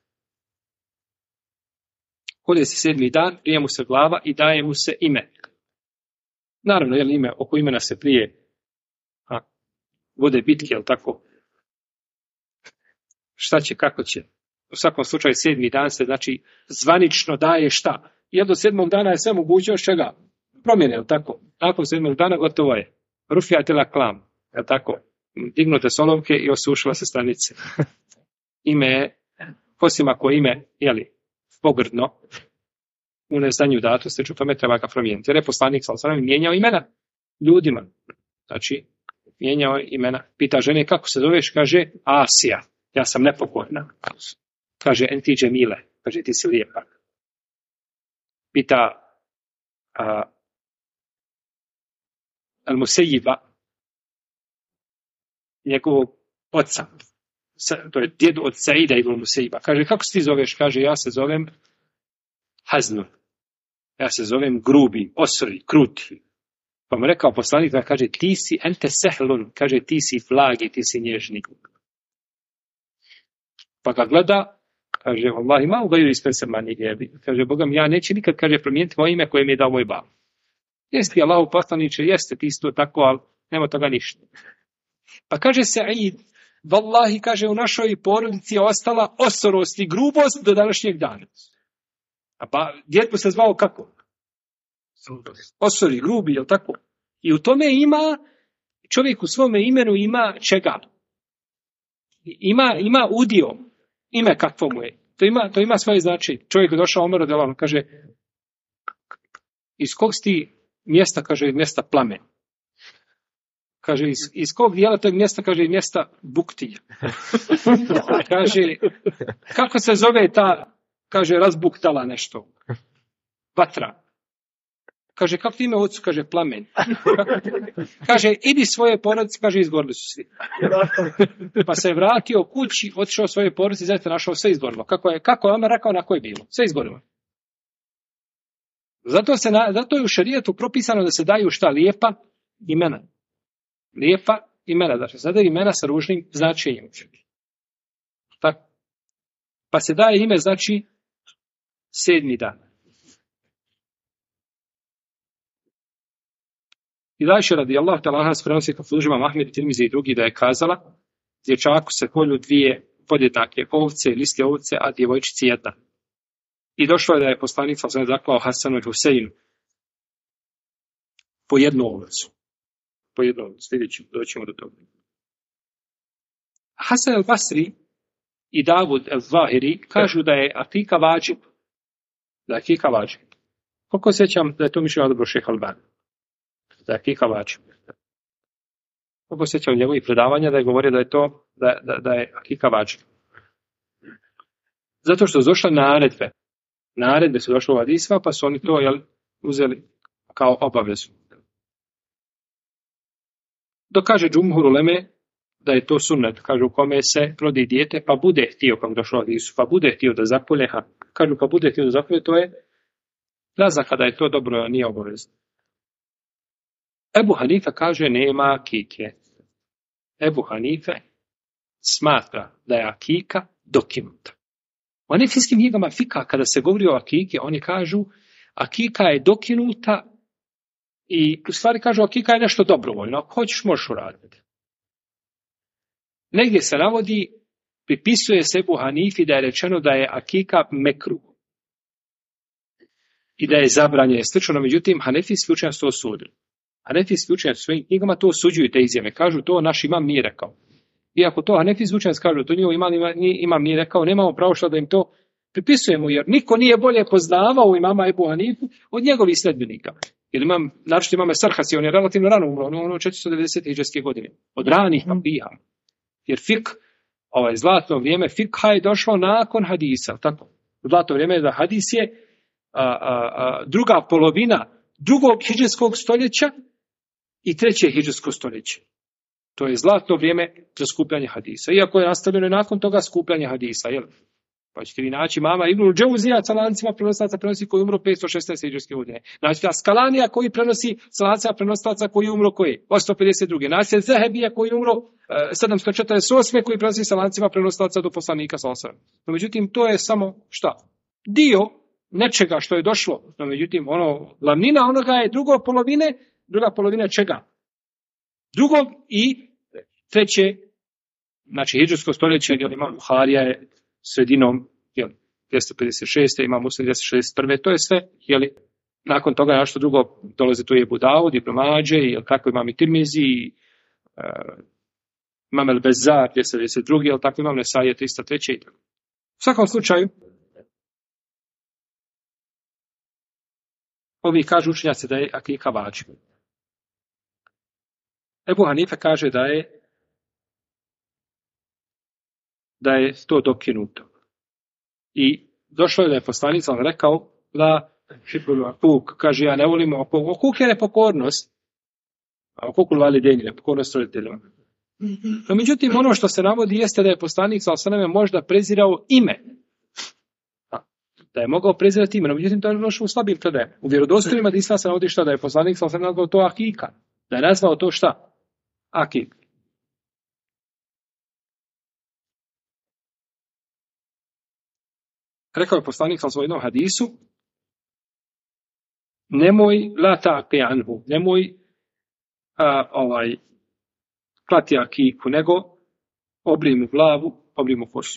Kolje se 7. dan, prije mu se glava i daje mu se ime. Naravno, je li ime, oko imena se prije vode bitke, jel tako? Šta će, kako će? U svakom slučaju 7. dan se, znači, zvanično daje šta? Jer do 7. dana je sve mogućnost čega? Promjene, jel tako? Nakon 7. dana gotovo je. Rufijatela klam, jel tako? Dignute solovke i osušila se stranice. Ime je, osim ako ime, jeli, pogrdno, u nezdanju datosti, tome treba ga promijeniti. Jer je poslanik sallallahu mijenjao imena ljudima. Znači, mijenjao imena. Pita žene kako se zoveš, kaže Asija. Ja sam nepokorna. Kaže enti džemile. Kaže ti si lijepa. Pita Al-Musejiba, njegovog oca. To je djed od Saida ibn Musejiba. Kaže kako se ti zoveš? Kaže ja se zovem Haznun. Ja se zovem grubi, osori, kruti. Pa mu rekao poslanik da kaže ti si ente sehlun, kaže ti si flagi, ti si nježni. Pa ga gleda, kaže Wallahi ma ugaju ispred mani gebi. Kaže Bogam ja neće nikad kaže promijeniti moje ime koje mi je dao moj bab. Jeste Allahu poslaniče, jeste ti isto tako, ali nema toga ništa. Pa kaže Sa'id, Wallahi kaže u našoj porodici je ostala osorost i grubost do današnjeg dana. A pa djed mu se zvao kako? Osori, grubi, jel tako? I u tome ima, čovjek u svome imenu ima čega? Ima udio, ime kakvo mu je. To ima svoje značenje. Čovjek je došao Omeru Delano, kaže, iz kog si ti mjesta, kaže, mjesta Plamen. Kaže, iz kog dijela tog mjesta, kaže, mjesta Buktinja. Kaže, kako se zove ta, kaže, razbuktala nešto. Vatra. Kaže, kako ti ime ocu? Kaže, Plamen. Kaže, idi svoje porodice, kaže, izgorili su svi. Pa se je vratio kući, otišao svoje porodice i zaista našao sve izgorilo. Kako je Omer rekao, onako je bilo. Sve izgorilo. Zato je u šerijetu propisano da se daju šta? Lijepa imena. Lijepa imena. Znači, sada je imena sa ružnim značenjem. Tako. Pa se daje ime, znači, 7. dan. I Ajša radijallahu ta'ala anha prenosi kod služba Ahmed, Tirmizi i drugi da je kazala dječaku se kolju 2 podjednake ovce, liske ovce, a djevojčici 1. I došlo je da je poslanik sallallahu zaklao Hasanu i Huseinu po jednu ovcu. Po jednu ovcu. Sljedeći, doćemo do toga. Hasan al-Basri i Davud al-Zahiri kažu da je akika vađib. Da je akika vađib. Koliko sjećam da je to mišljeno dobro šejh Albani. Da je akika vađib. Koliko sjećam njegovih predavanja da je govorio da je to, da je akika vađib. Zato što su došle naredbe. Naredbe su došle u hadisima, pa su oni to uzeli kao obavezu. Dok kaže džumhur uleme da je to sunnet, kažu kome se rodi dijete, pa bude htio, kako došlo od Isu, pa bude htio da zapolje, kažu pa bude htio da zapolje, to je razlika da je to dobro, nije obavezno. Ebu Hanife kaže nema akike. Ebu Hanife smatra da je akika dokinuta. U hanefijskim knjigama fika, kada se govori o akike, oni kažu akika je dokinuta i u stvari kažu akika je nešto dobrovoljno, ako hoćeš možeš uraditi. Negdje se navodi, pripisuje se Ebu Hanifi da je rečeno da je akika mekruh i da je zabranjeno slično, međutim hanefijski učenjaci to osudili. Hanefijski učenjaci u svojim knjigama to osuđuju te izjave, kažu to naš imam nije rekao. Iako to hanefijski učenjaci kažu to njihov imam nije rekao, nemamo pravo što da im to pripisujemo, jer niko nije bolje poznavao imama Ebu Hanifu od njegovih sledbenika. Jer naročito imame Sarhasi, on je relativno rano umro, ono 490. hidžrske godine, od ranih fakiha. Jer zlatno vrijeme fikha je došlo nakon hadisa, tako? Zlatno vrijeme je da hadis je druga polovina drugog hidžrskog stoljeća i treće hidžrsko stoljeće. To je zlatno vrijeme za skupljanje hadisa. Iako je nastavljeno nakon toga skupljanje hadisa, jel? Pa ćete vi naći mama Ibnul Džauzija sa lancima prenosilaca prenosi koji je umro 516. hidžrske godine. Naći Askalanija koji prenosi sa lancima prenosilaca koji je umro koji? 852. Naći Zehebija koji je umro 748. koji prenosi sa lancima prenosilaca do poslanika sa osam. No međutim, to je samo šta? Dio nečega što je došlo. No međutim, glavnina onoga je druga polovina čega? Drugog i treće, znači hidžrsko stoljeće, jer imam Buharija je sredinom 256. imam Muslim 261. To je sve, nakon toga nešto drugo dolazi tu je Ebu Davud, Ibn Mađe, tako imam i Tirmizi, imam El Bezzar 292. Tako imam Nesaije 303. U svakom slučaju, ovi kažu učenjaci da je akika vađib. Ebu Hanife kaže da je to dokinuto. I došlo je da je poslanik rekao da Kuk, kaže ja ne volim Kuk je nepokornost, a Kukul validenji, nepokornost roditeljima. No međutim, ono što se navodi jeste da je poslanik možda prezirao ime. Da je mogao prezirati ime, no međutim to je došlo u slabim predajama. U vjerodostojnim hadisima se navodi šta da je poslanik nazvao to akika. Da je nazvao to šta? Akik. Rekao je poslanik u jednom hadisu, nemoj la ta'qi anhu, nemoj klati akiku, nego obri mu glavu, obri mu kosu.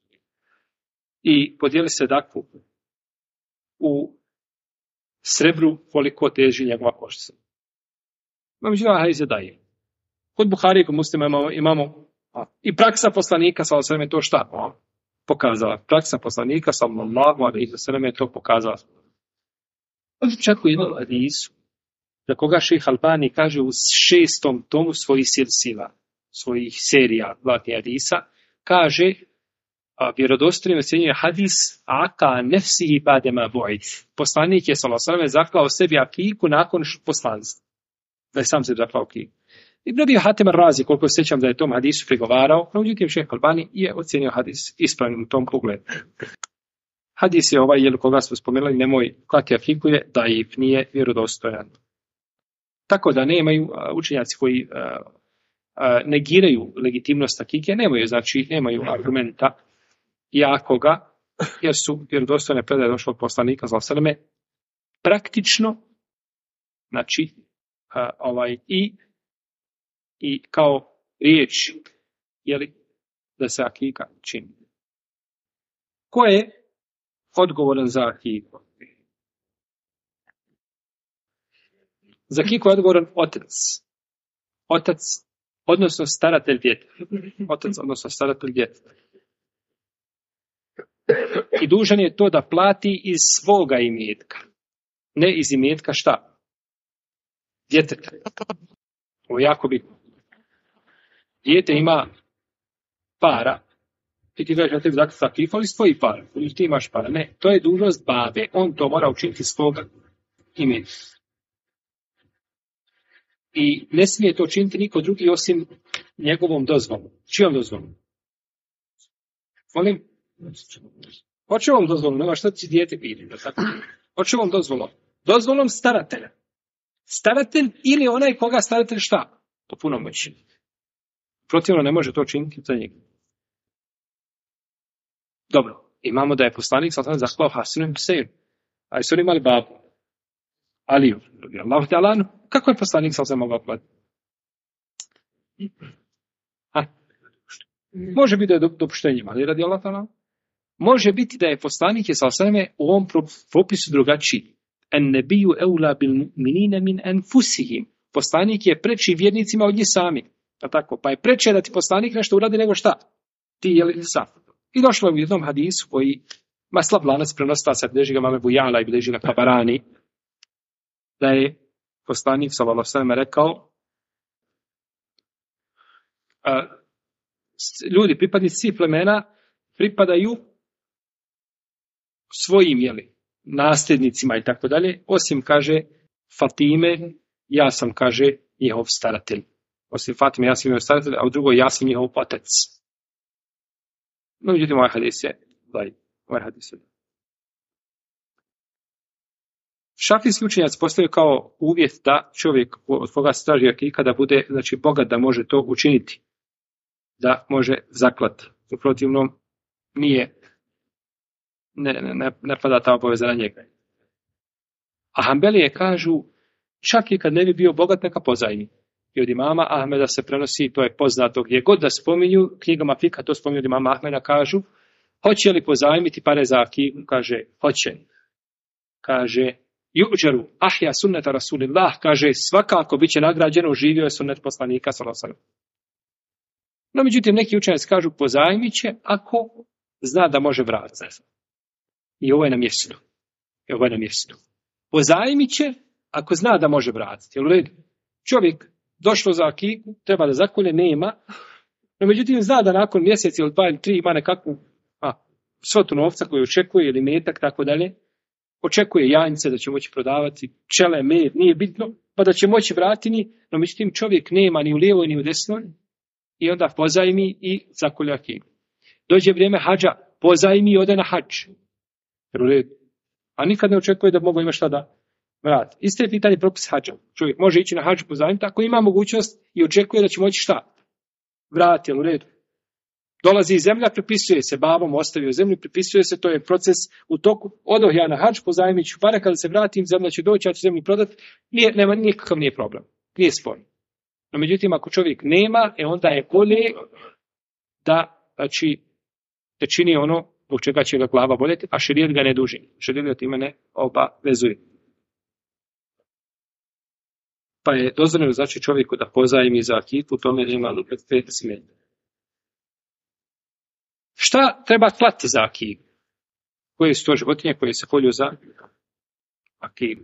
I podijeli se dakle u srebru koliko teži njegova koštica. Međutim, hajde daje. Kod Buhari i kod Muslima imamo i praksa poslanika sallallahu je to šta pokazala. Praksa poslanika sallallahu alejhi ve sellem je to pokazala. Čak u jednom hadisu, za koga šejh Albani kaže u 6. tomu svojih silsila, svojih serija zlatnih hadisa, kaže vjerodostojno ocjenjuje hadis aka nefsihi badema bu'ith. Poslanik je sallallahu alejhi ve sellem zaklao sebi akiku nakon poslanstva. Da je sam se zaklao akiku. Ibn Abi Hatim ar-Razi, koliko se sjećam da je tom hadisu prigovarao, no međutim šejh Albani je ocjenio hadis ispravnim u tom pogledu. Hadis je koga smo spomenuli, nemoj klati akiku je daif, nije vjerodostojan. Tako da nemaju učenjaci koji negiraju legitimnost akike, nemaju argumenta jakoga, jer su vjerodostojne predaje došle od poslanika sallallahu alejhi ve selleme praktično, znači i kao riječ, da se akika čini. Ko je odgovoran za akiku? Za akiku je odgovoran otac. Otac, odnosno staratelj djeteta. Otac, odnosno staratelj djeteta. I dužan je to da plati iz svoga imetka. Ne iz imetka šta? Djeteta. Ovo je jako bitno. Dijete ima para. I ti kažeš, ja tebi dakle akiku, ali iz tvojih para. Ili ti imaš para. Ne, to je dužnost babe. On to mora učiniti iz svoga imetka. I ne smije to činiti niko drugi osim njegovom dozvolom. Čijom dozvolom? Molim? Hoće vam dozvolom, nema šta ti dijete piti. Hoće vam dozvolom. Dozvolom staratelja. Staratelj ili onaj koga staratelj šta? To puno moći. Protivno ne može to činiti za njega. Dobro, imamo da je poslanik sallallahu alejhi ve sellem zaklao Hasanu i Huseinu. A su oni imali babu? Aliju. Allahu ta'ala, kako je poslanik sallallahu alejhi ve sellem mogao klati? Može biti da je dopuštenjima, ali radi Allah ta'ala. Može biti da je poslanik sallallahu alejhi ve sellem u ovom propisu drugačiji. En nebiju eula bil mu'minina min anfusihim. Poslanik je preči vjernicima od njih sami. Tako, pa je preče da ti poslanik nešto uradi nego šta? Ti je li sam. I došlo je u jednom hadisu koji ma slab lanac prenostaca, bilježi ga Mame Bujala i bilježi ga Tabarani, da je poslanik sallallahu alejhi ve sellem rekao ljudi, pripadnici svih plemena, pripadaju svojim nasljednicima i tako dalje, osim, kaže, Fatime, ja sam, kaže, njihov staratelj. Osim Fatime, ja sam njihov staratelj, a u drugoj, ja sam njihov otec. No, međutim, ovaj hadis je. Šafijski učenjac postavio kao uvjet da čovjek od koga se traži akika da bude, znači, bogat da može to učiniti. Da može zaklat. U protivnom nije, ne pada ta obaveza na njega. A Hanbelije kažu, čak i kad ne bi bio bogat, neka pozajmi. I od imama Ahmeda se prenosi, to je poznato, gdje god da spominju, knjigama fika to spominju od imama Ahmeda, kažu, hoće li pozajmiti pare za akiku? Kaže, hoće. Kaže, juđeru, ahja sunneta rasulillah, kaže, svakako bit će nagrađeno, živio je sunnet poslanika, sallallahu alejhi ve sellem. No, međutim, neki učenjaci kažu, pozajmit će ako zna da može vratiti. I ovo je na mjestu. Pozajmit će ako zna da može vratiti. Jel u redu? Čovjek došlo za akiku, treba da zakolje, nema. No, međutim, zna da nakon mjesec ili 2 ili 3 ima nekakvu svotu novca koju očekuje ili metak, tako dalje. Očekuje jajnice da će moći prodavati, pčele, med, nije bitno, pa da će moći vratiti. No, međutim, čovjek nema ni u lijevoj ni u desnoj. I onda pozajmi i zakolje akiku. Dođe vrijeme hađa, pozajmi i ode na hađ. Jer u redu. A nikad ne očekuje da mogu ima šta da vrati. Isto je pitanje propis hađa. Čovjek može ići na hađu pozajmiti ako ima mogućnost i očekuje da će moći šta? Vrati, jel u redu. Dolazi iz zemlja, prepisuje se, babom ostavio zemlju, prepisuje se, to je proces u toku. Odoh ja na hađ, pozajmit ću pare, kada se vratim, zemlja će doći, ja ću zemlju prodati. Nikakav nije problem. Nije sporno. No, međutim, ako čovjek nema, onda je bolje da čini ono zbog čega će ga glava boljeti, a šerijet ga ne duži. Šerijet ga time ne obavezuje. Pa je dozvoljeno znači čovjeku da pozajmi za akiku, tome nema nikakve smetnje. Šta treba klati za akiku? Koje su to životinje koje se kolju za akiku?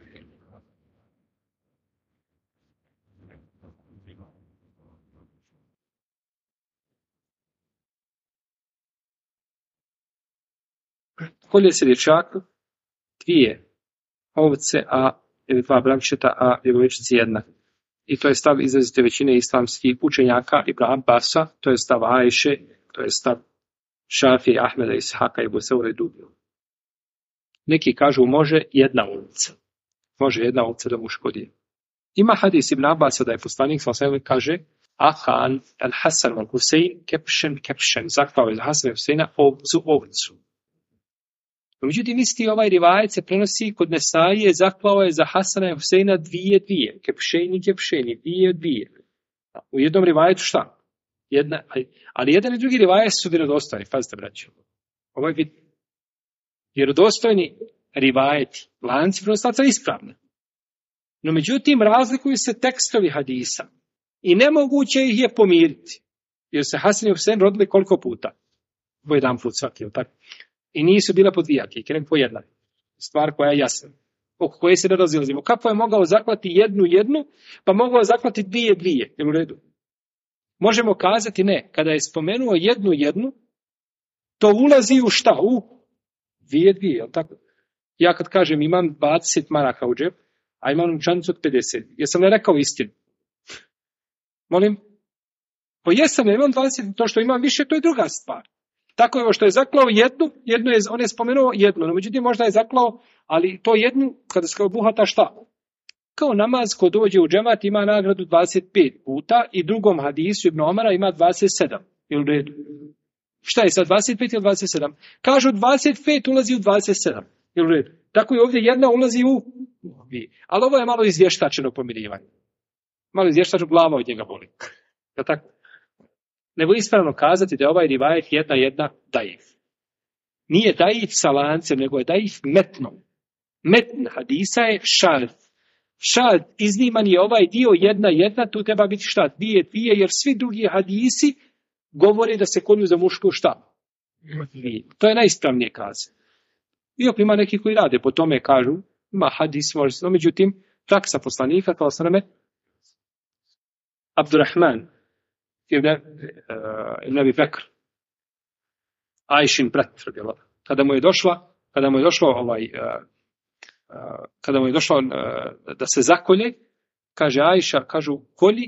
Kolje se dječak, 2 ovce, ili 2 brakčeta, a djevojčici 1. I to je stav izrazite većine islamskih učenjaka Ibn Abbasa, to je stav Ajše, to je stav Šafije, Ahmeda, Ishaka i Buseura i drugih. Neki kažu može 1 ovca. Može 1 ovca da muško dijete. Ima hadis Ibn Abbasa da je poslanik sallallahu kaže Ahan al-Hasan wal-Husein kepšen. Zaklao je za Hasana i Huseina ovcu. Međutim, isti ovaj rivajet se prenosi kod Nesaije, zaklao je za Hasana i Huseina 2. Kepšeni, 2. U jednom rivajetu šta? Ali jedan i drugi rivajet su vjerodostojni. Pazite, braćo. Ovo je vjerodostojni rivajeti. Lanci prenoslaca ispravni. No, međutim, razlikuju se tekstovi hadisa. I nemoguće ih je pomiriti. Jer se Hasan i Husein rodili koliko puta? Po 1 put svaki, tako? I nisu bila po 2 akike, nego po 1. Stvar koja je jasna. Oko koje se ne razilazimo. Kako je mogao zaklati 1, pa mogao zaklati 2. Jel u redu? Možemo kazati ne. Kada je spomenuo 1, to ulazi u šta? U 2, jel tako? Ja kad kažem imam 20 maraka u džep, a imam novčanicu od 50. Jesam li rekao istinu? Molim? Po jesam, ja imam 20, to što imam više, to je druga stvar. Tako je ovo što je zaklao jednu je, on je spomenuo jednu, no međutim možda je zaklao, ali to jednu, kada se kao buhata šta? Kao namaz ko dođe u džemat ima nagradu 25 puta i drugom hadisu Ibn Omara ima 27. Je u redu? Šta je sad, 25 ili 27? Kažu 25 ulazi u 27. Je u redu? Tako i ovdje jedna ulazi u dvije. Ali ovo je malo izvještačeno pomirivanje. Malo izvještačeno, glava od njega boli. Je tako? Nego ispravno kazati da je ovaj rivajet jedna daif. Nije daif sa lancem, nego je daif metnom. Metn hadisa je šad. Šad izniman je ovaj dio jedna, tu treba biti šta? Dvije, jer svi drugi hadisi govore da se kolju za mušku šta? To je najispravnije kaze. Iako ima neki koji rade po tome, kažu, ima hadis, no međutim, praksa poslanika, kao sveme, Abdurrahman, Ibn Abi Bekr, Ajšin brat, kada mu je došlo da se zakolje, kaže Ajša, kažu kolji,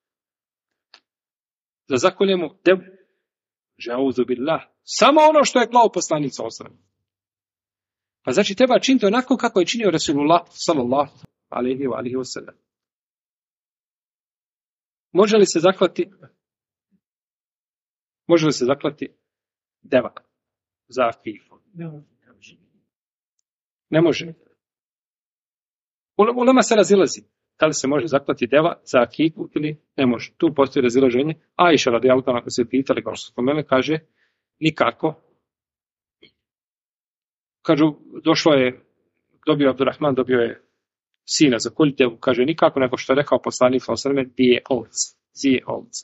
da zakolje mu devu, žauzu billah, samo ono što je klao poslanik sa osram. Pa znači treba činiti onako kako je činio Rasulullah sallallahu alejhi ve sellem. Može li se zaklati deva za akifu? Ne može. Ulema se razilazi. Da li se može zaklati deva za akifu ili ne može. Tu postoji razilaženje. Ajša radijallahu anha, ako se pitali, kao što spomenuli, kaže nikako. Kažu, Abdurrahman dobio je sina za kolju devu, kaže nikako, nego što je rekao poslanik sallallahu alejhi ve sellem, zije ovce.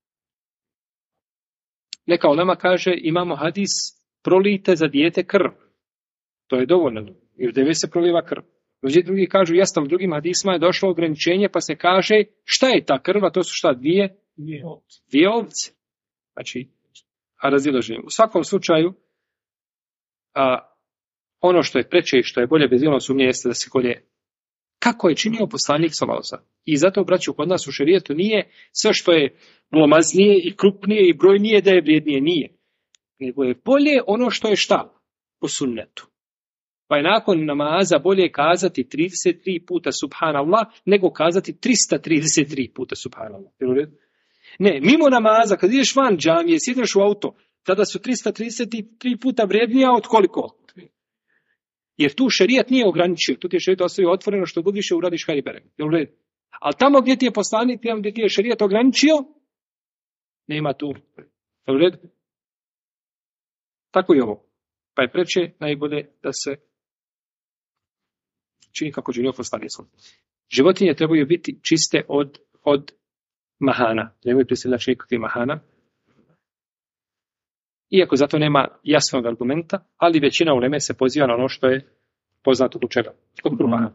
Neka ulema kaže, imamo hadis, prolijte za dijete krv. To je dovoljno, jer deve se proliva krv. Međutim, drugi kažu, jasno, u drugim hadisma je došlo ograničenje, pa se kaže, šta je ta krva, to su šta, dvije ovce. Znači, a razilaženje. U svakom slučaju, ono što je preče i što je bolje bez ilom sumnje jeste da se kolje kako je činio poslanik sallallahu alejhi ve sellem. I zato, braću, kod nas u šerijetu nije sve što je glomaznije i krupnije i brojnije da je vrijednije, nije. Nego je bolje ono što je šta? Po sunnetu. Pa je nakon namaza bolje kazati 33 puta subhanallah nego kazati 333 puta subhanallah. Ne, mimo namaza, kad ideš van džamije, sjedneš u auto, tada su 333 puta vrijednija od koliko? Jer tu šerijat nije ograničio, tu ti je šerijat ostavio otvoreno, što god više uradiš hajbere. Ali tamo gdje ti je poslanik, tamo gdje ti je šerijat ograničio, nema tu. Tako i ovo. Pa je preče najbolje da se čini kako činio poslanik. Životinje trebaju biti čiste od mahana. Nemoj prisiljači nikakvih mahana. Iako zato nema jasnog argumenta, ali većina uleme se poziva na ono što je poznato od čega. Od kurbana.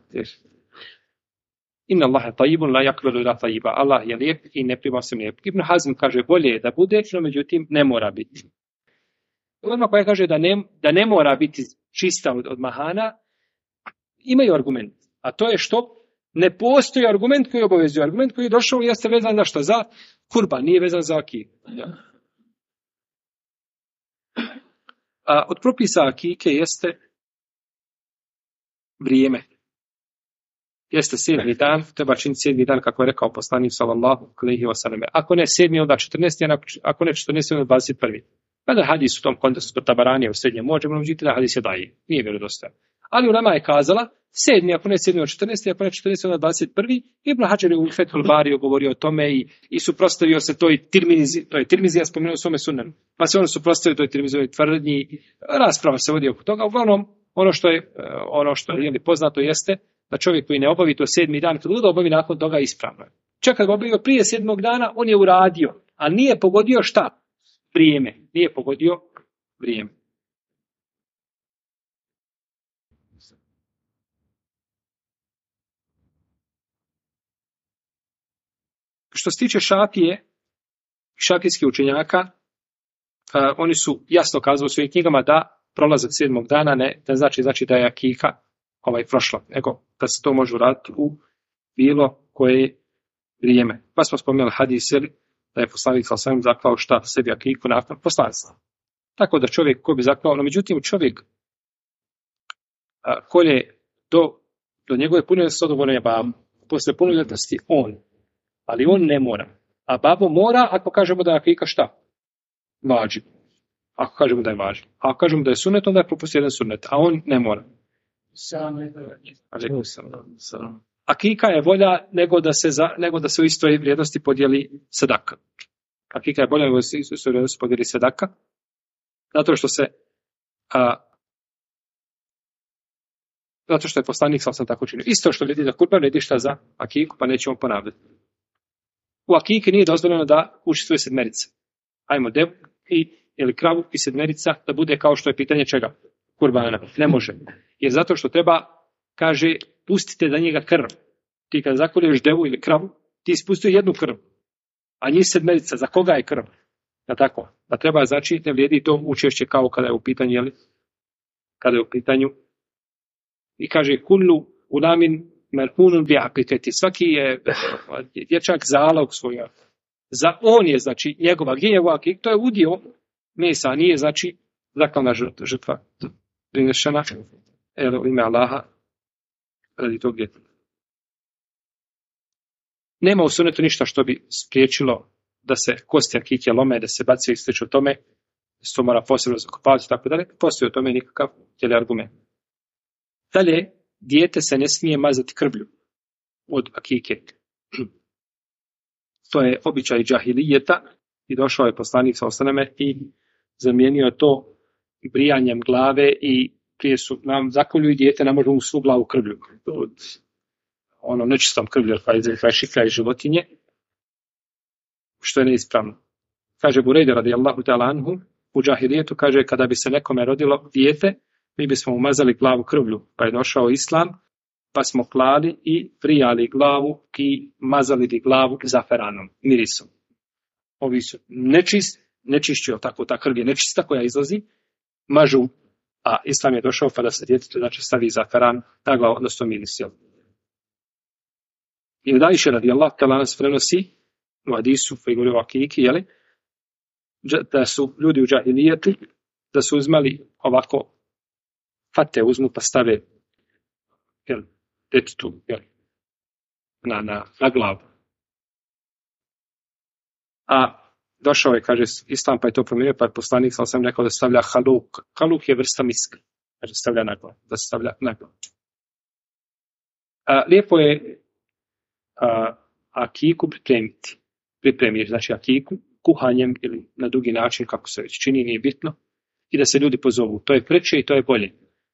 Inna Allaha tajibun la yakbalu illa tajiba. Allah je lijep i ne prima se lijep. Ibn Hazm kaže bolje je da bude, no međutim ne mora biti. Ulema koja kaže da ne mora biti čista od mahana, imaju argument. A to je što? Ne postoji argument koji obavezuje. Argument koji je došao jeste vezan za što? Za kurban, nije vezan za akid. A od propisa akike jeste vrijeme. Jeste 7. dan, treba činiti 7. dan, kako je rekao poslanik sallallahu alejhi ve sellem. Ako ne 7. onda 14. ako ne 14. onda 21. Kada hadis u tom kontekstu Tabaranija u srednjem možemo vidjeti da hadis je daji. Nije vjerodostojan. Ali ulema je kazala 7. ako ne 7. od 14. ako ne 14. onda 21. Ibn Hadžar u Fethul Bariju govorio o tome i suprotstavio se toj Tirmizi, ja spomenuo u svome sunanu. Pa se on suprotstavio toj Tirmizovoj tvrdnji. Rasprava se vodi oko toga. Uglavnom, ono što je poznato jeste da čovjek koji ne obavi to 7. dan, kad god obavi nakon toga ispravno. Čak kad obavio prije 7. dana, on je uradio, a nije pogodio šta? Vrijeme. Nije pogodio vrijeme. Što se tiče šafije, šafijskih učenjaka, oni su jasno kazali u svojim knjigama da prolazak 7. dana ne znači da je akika prošla, nego da se to može uraditi u bilo vrijeme. Pa smo spomenuli hadis, da je poslanik sallallahu alejhi ve sellem zaklao šta sebi akiku nakon poslanstva. Tako da čovjek ko bi zaklao, no međutim čovjek kolje do njegove punoljetnosti odgovorno je babo. Posle punoljetnosti on, ali on ne mora. A babo mora ako kažemo da je akika šta? Važi. Ako kažemo da je važi. A ako kažemo da je sunnet, onda je propustio jedan sunnet, a on ne mora. Akika je bolja nego da se u istoj vrijednosti podijeli sadaka. Akika je bolja nego da se u istoj vrijednosti podijeli sadaka. Zato što je poslanik sam tako činio. Isto što vrijedi za kurban, vrijedi šta za akiku, pa nećemo ponavljati. U akiki nije dozvoljeno da učestvuje sedmerica. Ajmo devu ili kravu i sedmerica da bude kao što je pitanje čega? Kurbana. Ne može. Jer zato što treba, kaže, pustite da njega krv. Ti kad zakolješ devu ili kravu, ti ispustio jednu krv. A njih sedmerica, za koga je krv? Da tako. Da treba, znači, ne vrijedi to učešće kao kada je u pitanju, jeli? Kada je u pitanju. I kaže, kullu ulamin merhunun bi akiketi. Svaki je dječak zalog svoja. On je, znači, njegova, gdje je njegova akik, to je udio mesa, a nije, znači, zaklana žrtva. Prinešena, u ime Allaha, radi tog djeteta. Nema u sunnetu ništa što bi spriječilo da se kosti akike lome, da se bacaju i slično tome, da se to mora posebno zakopavati, tako dalje. Postoji o tome nikakav argument. Dalje, dijete se ne smije mazati krvlju od akike. To je običaj džahilijeta i došao je poslanik sa ostaneme i zamijenio to brijanjem glave i prije su nam zakolju i dijete ne može u svu glavu krvlju. Ono nečistom krvlju, pa je šikra i životinje, što je neispravno. Kaže Burejde radijallahu ta'ala anhu, u džahilijetu kaže kada bi se nekome rodilo dijete, mi bismo umazali glavu krvlju, pa je došao islam, pa smo klali i prijali glavu i mazali bi glavu zaferanom, mirisom. Ovi su nečišćuju, tako ta krv je nečista koja izlazi, mažu, a islam je došao pa da se djetetu znači stavi zaferan na glavu, odnosno miris. I da Ajše radijallahu ta'ala nas prenosi u hadisu koji govori o akiki, da su ljudi u džahilijetu, da su uzmali ovako fate uzmu pa stave djetetu na glavu. A došao je, kaže, islam pa je to promijenio, pa je poslanik sam rekao da stavlja haluk. Haluk je vrsta miska. Kaže, stavlja na glavu. Da se stavlja na glavu. Lijepo je akiku pripremiti. Pripremiti, znači akiku kuhanjem ili na drugi način, kako se već čini, nije bitno. I da se ljudi pozovu. To je preče i to je bolje.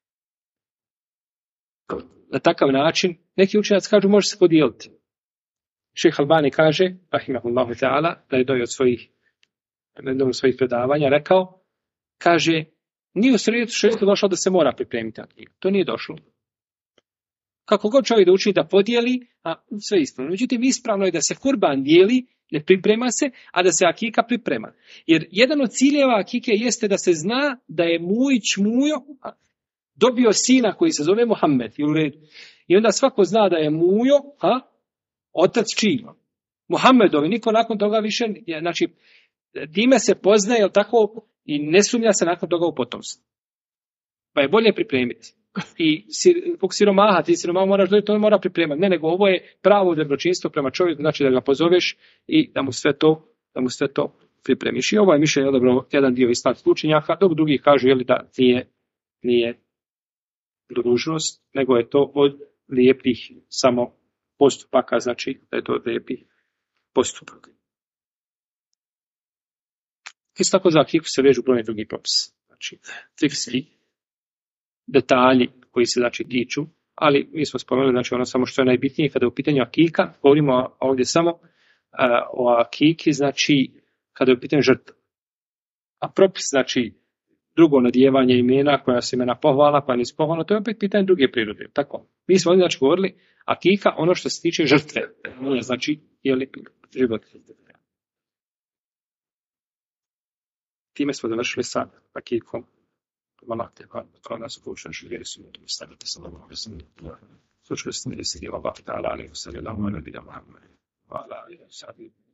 Na takav način, neki učenjaci kažu, može se podijeliti. Šejh Albani kaže, rahimahullahu ta'ala, da je od svojih predavanja rekao, kaže, nije u šerijetu došlo da se mora pripremiti akiku. To nije došlo. Kako god čovjek da uči da podijeli, a sve ispravno. Međutim, ispravno je da se kurban dijeli, ne priprema se, a da se akika priprema. Jer jedan od ciljeva akike jeste da se zna da je Mujić Mujo dobio sina koji se zove Muhammed. I onda svako zna da je Mujo, otac čiji? Muhammedovi, niko nakon toga više, znači, time se poznaje, jel tako, i ne sumnja se nakon toga u potomstvo. Pa je bolje pripremiti. I zbog siromaha, ti siromaha moraš dobiti, to mora pripremati. Ne, nego ovo je pravo dobročinstvo prema čovjeku, znači da ga pozoveš i da mu sve to pripremiš. I ovo je mišljenje odabro jedan dio islamskih učenjaka, dok drugi kažu da nije dužnost, nego je to od lijepih samo postupaka, znači da je to od lijepih postupaka. Isto tako za akiku se vežu brojni drugi propisi. Znači, fikski detalji koji se znači tiču, ali mi smo spomenuli znači ono samo što je najbitnije kada je u pitanju akika, govorimo ovdje samo o akiki, znači kada je u pitanju žrtva. A propis znači drugo nadijevanje imena koja se imena pohvala pa nisu pohvalno, to je opet pitanje druge prirode. Tako. Mi smo ovdje znači govorili akika ono što se tiče žrtve, znači je li život. Time smo završili sa akikom. Malate, pa nas poučen živjeli su u tome staviti sa Allahom. Slučili smo da se dijela Allah ta'ala, ali u sallallahu alaihi wa sallam. وعلى آله وصحبه.